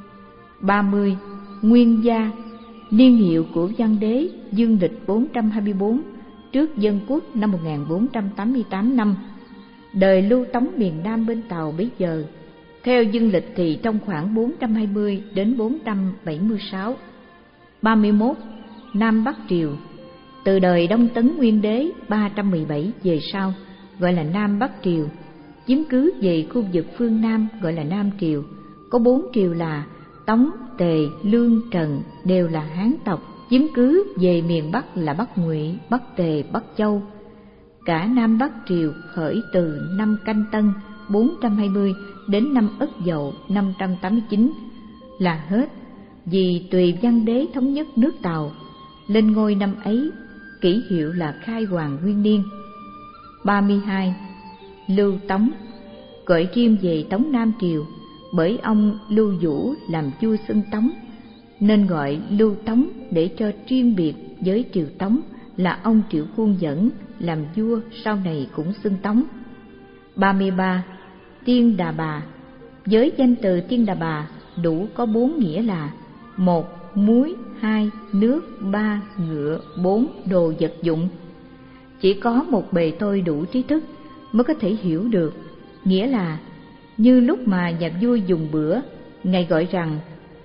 Ba mươi. Nguyên gia, niên hiệu của Văn Đế dương lịch bốn trăm hai mươi bốn, trước Dân Quốc năm một nghìn bốn trăm tám mươi tám năm, đời Lưu Tống miền Nam bên Tàu bấy giờ. Theo dương lịch thì trong khoảng bốn trăm hai mươi đến bốn trăm bảy mươi sáu. Ba mươi mốt. Nam Bắc Triều, từ đời Đông Tấn Nguyên Đế ba trăm mười bảy về sau gọi là Nam Bắc Triều, chiếm cứ về khu vực phương Nam gọi là Nam Triều. Có bốn triều là Tống, Tề, Lương, Trần đều là Hán tộc, chiếm cứ về miền Bắc là Bắc Ngụy, Bắc Tề, Bắc Châu. Cả Nam Bắc Triều khởi từ năm Canh Tân bốn trăm hai mươi đến năm Ất Dậu năm trăm tám mươi chín là hết, vì Tùy Văn Đế thống nhất nước Tàu, lên ngôi năm ấy, kỷ hiệu là Khai Hoàng Nguyên Niên. Ba mươi hai. Lưu Tống, gọi riêng về Tống Nam Triều, bởi ông Lưu Vũ làm vua xưng Tống, nên gọi Lưu Tống để cho riêng biệt với triều Tống là ông Triệu Khuôn Dẫn làm vua sau này cũng xưng Tống. Ba mươi ba. Tiên Đà Bà, với danh từ Tiên Đà Bà đủ có bốn nghĩa là: một, muối; hai, nước; ba, ngựa; bốn, đồ vật dụng. Chỉ có một bề tôi đủ trí thức mới có thể hiểu được, nghĩa là như lúc mà nhà vua dùng bữa, ngài gọi rằng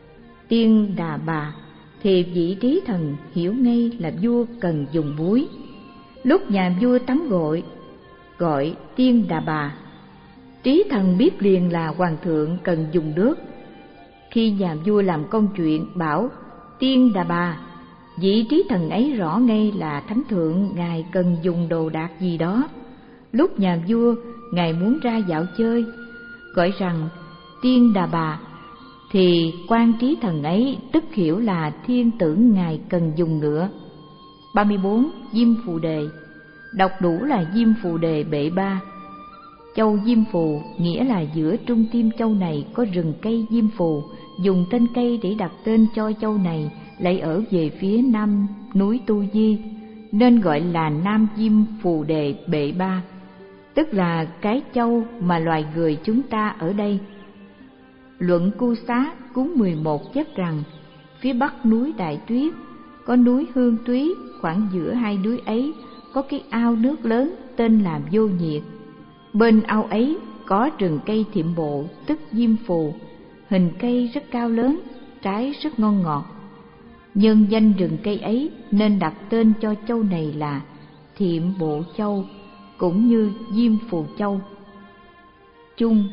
Tiên Đà Bà, thì vị trí thần hiểu ngay là vua cần dùng muối. Lúc nhà vua tắm gội, gọi Tiên Đà Bà, trí thần biết liền là hoàng thượng cần dùng nước. Khi nhà vua làm công chuyện bảo Tiên Đà Bà, vị trí thần ấy rõ ngay là thánh thượng ngài cần dùng đồ đạc gì đó. Lúc nhà vua ngài muốn ra dạo chơi, gọi rằng Tiên Đà Bà, thì quan trí thần ấy tức hiểu là thiên tử ngài cần dùng nữa. Ba mươi bốn. Diêm Phù Đề, đọc đủ là Diêm Phù Đề bệ ba. Châu Diêm Phù nghĩa là giữa trung tim châu này có rừng cây diêm phù, dùng tên cây để đặt tên cho châu này lại ở về phía nam núi Tu Di, nên gọi là Nam Diêm Phù Đề bệ ba, tức là cái châu mà loài người chúng ta ở đây. Luận Cu Xá cuốn mười một chép rằng phía bắc núi Đại Tuyết có núi Hương Túy, khoảng giữa hai núi ấy có cái ao nước lớn tên là Vô Nhiệt. Bên ao ấy có rừng cây thiệm bộ tức diêm phù, hình cây rất cao lớn, trái rất ngon ngọt. Nhân danh rừng cây ấy nên đặt tên cho châu này là Thiệm Bộ Châu, cũng như Diêm Phù Châu. Chung.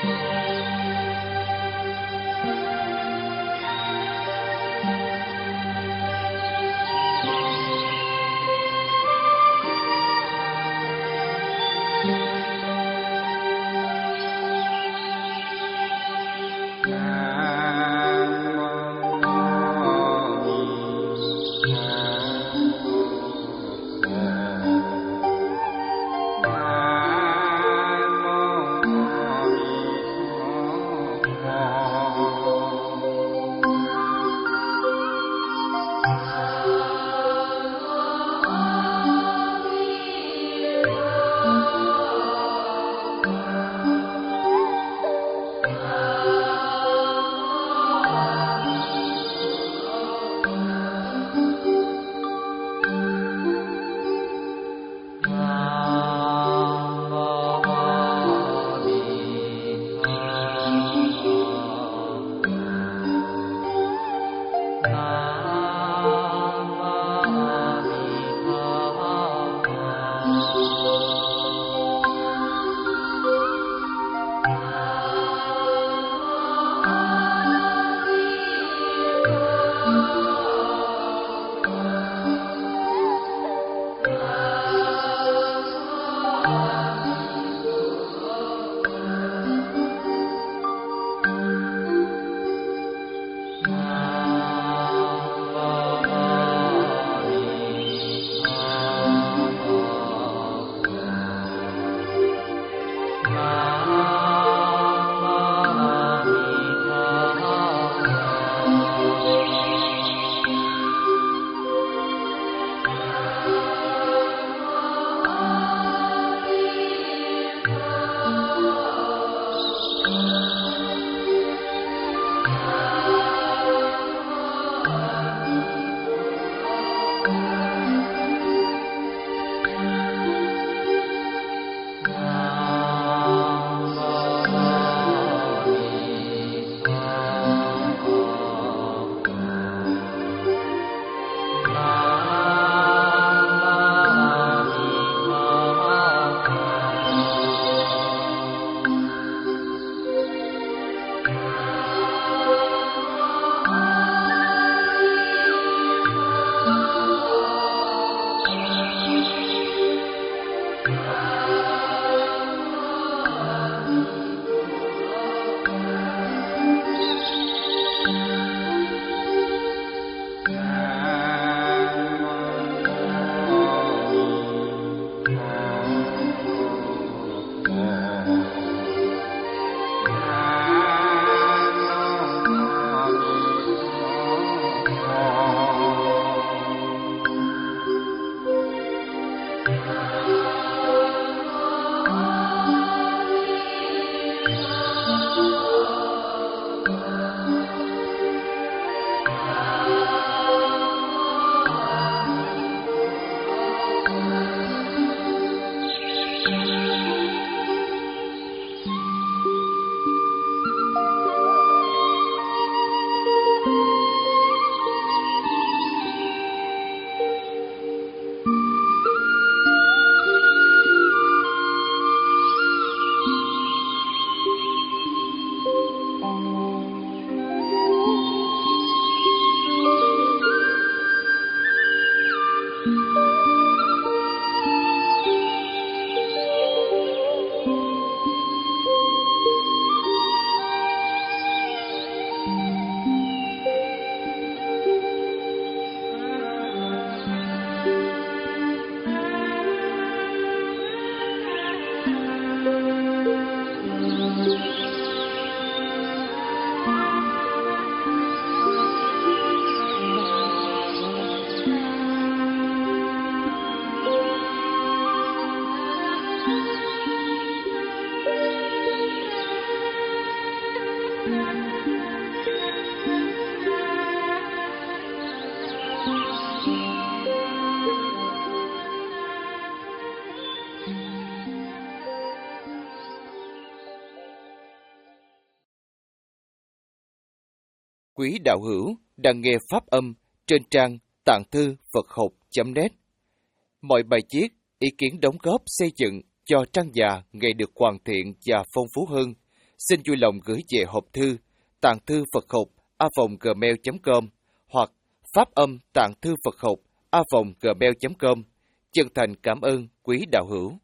Quý đạo hữu đang nghe pháp âm trên trang tạng thư Phật học chấm net. Mọi bài viết, ý kiến đóng góp xây dựng cho trang già ngày được hoàn thiện và phong phú hơn, xin vui lòng gửi về hộp thư tạng thư Phật học a vòng gmail chấm com hoặc phát âm tạng thư Phật học a vòng gmail chấm com. Chân thành cảm ơn quý đạo hữu.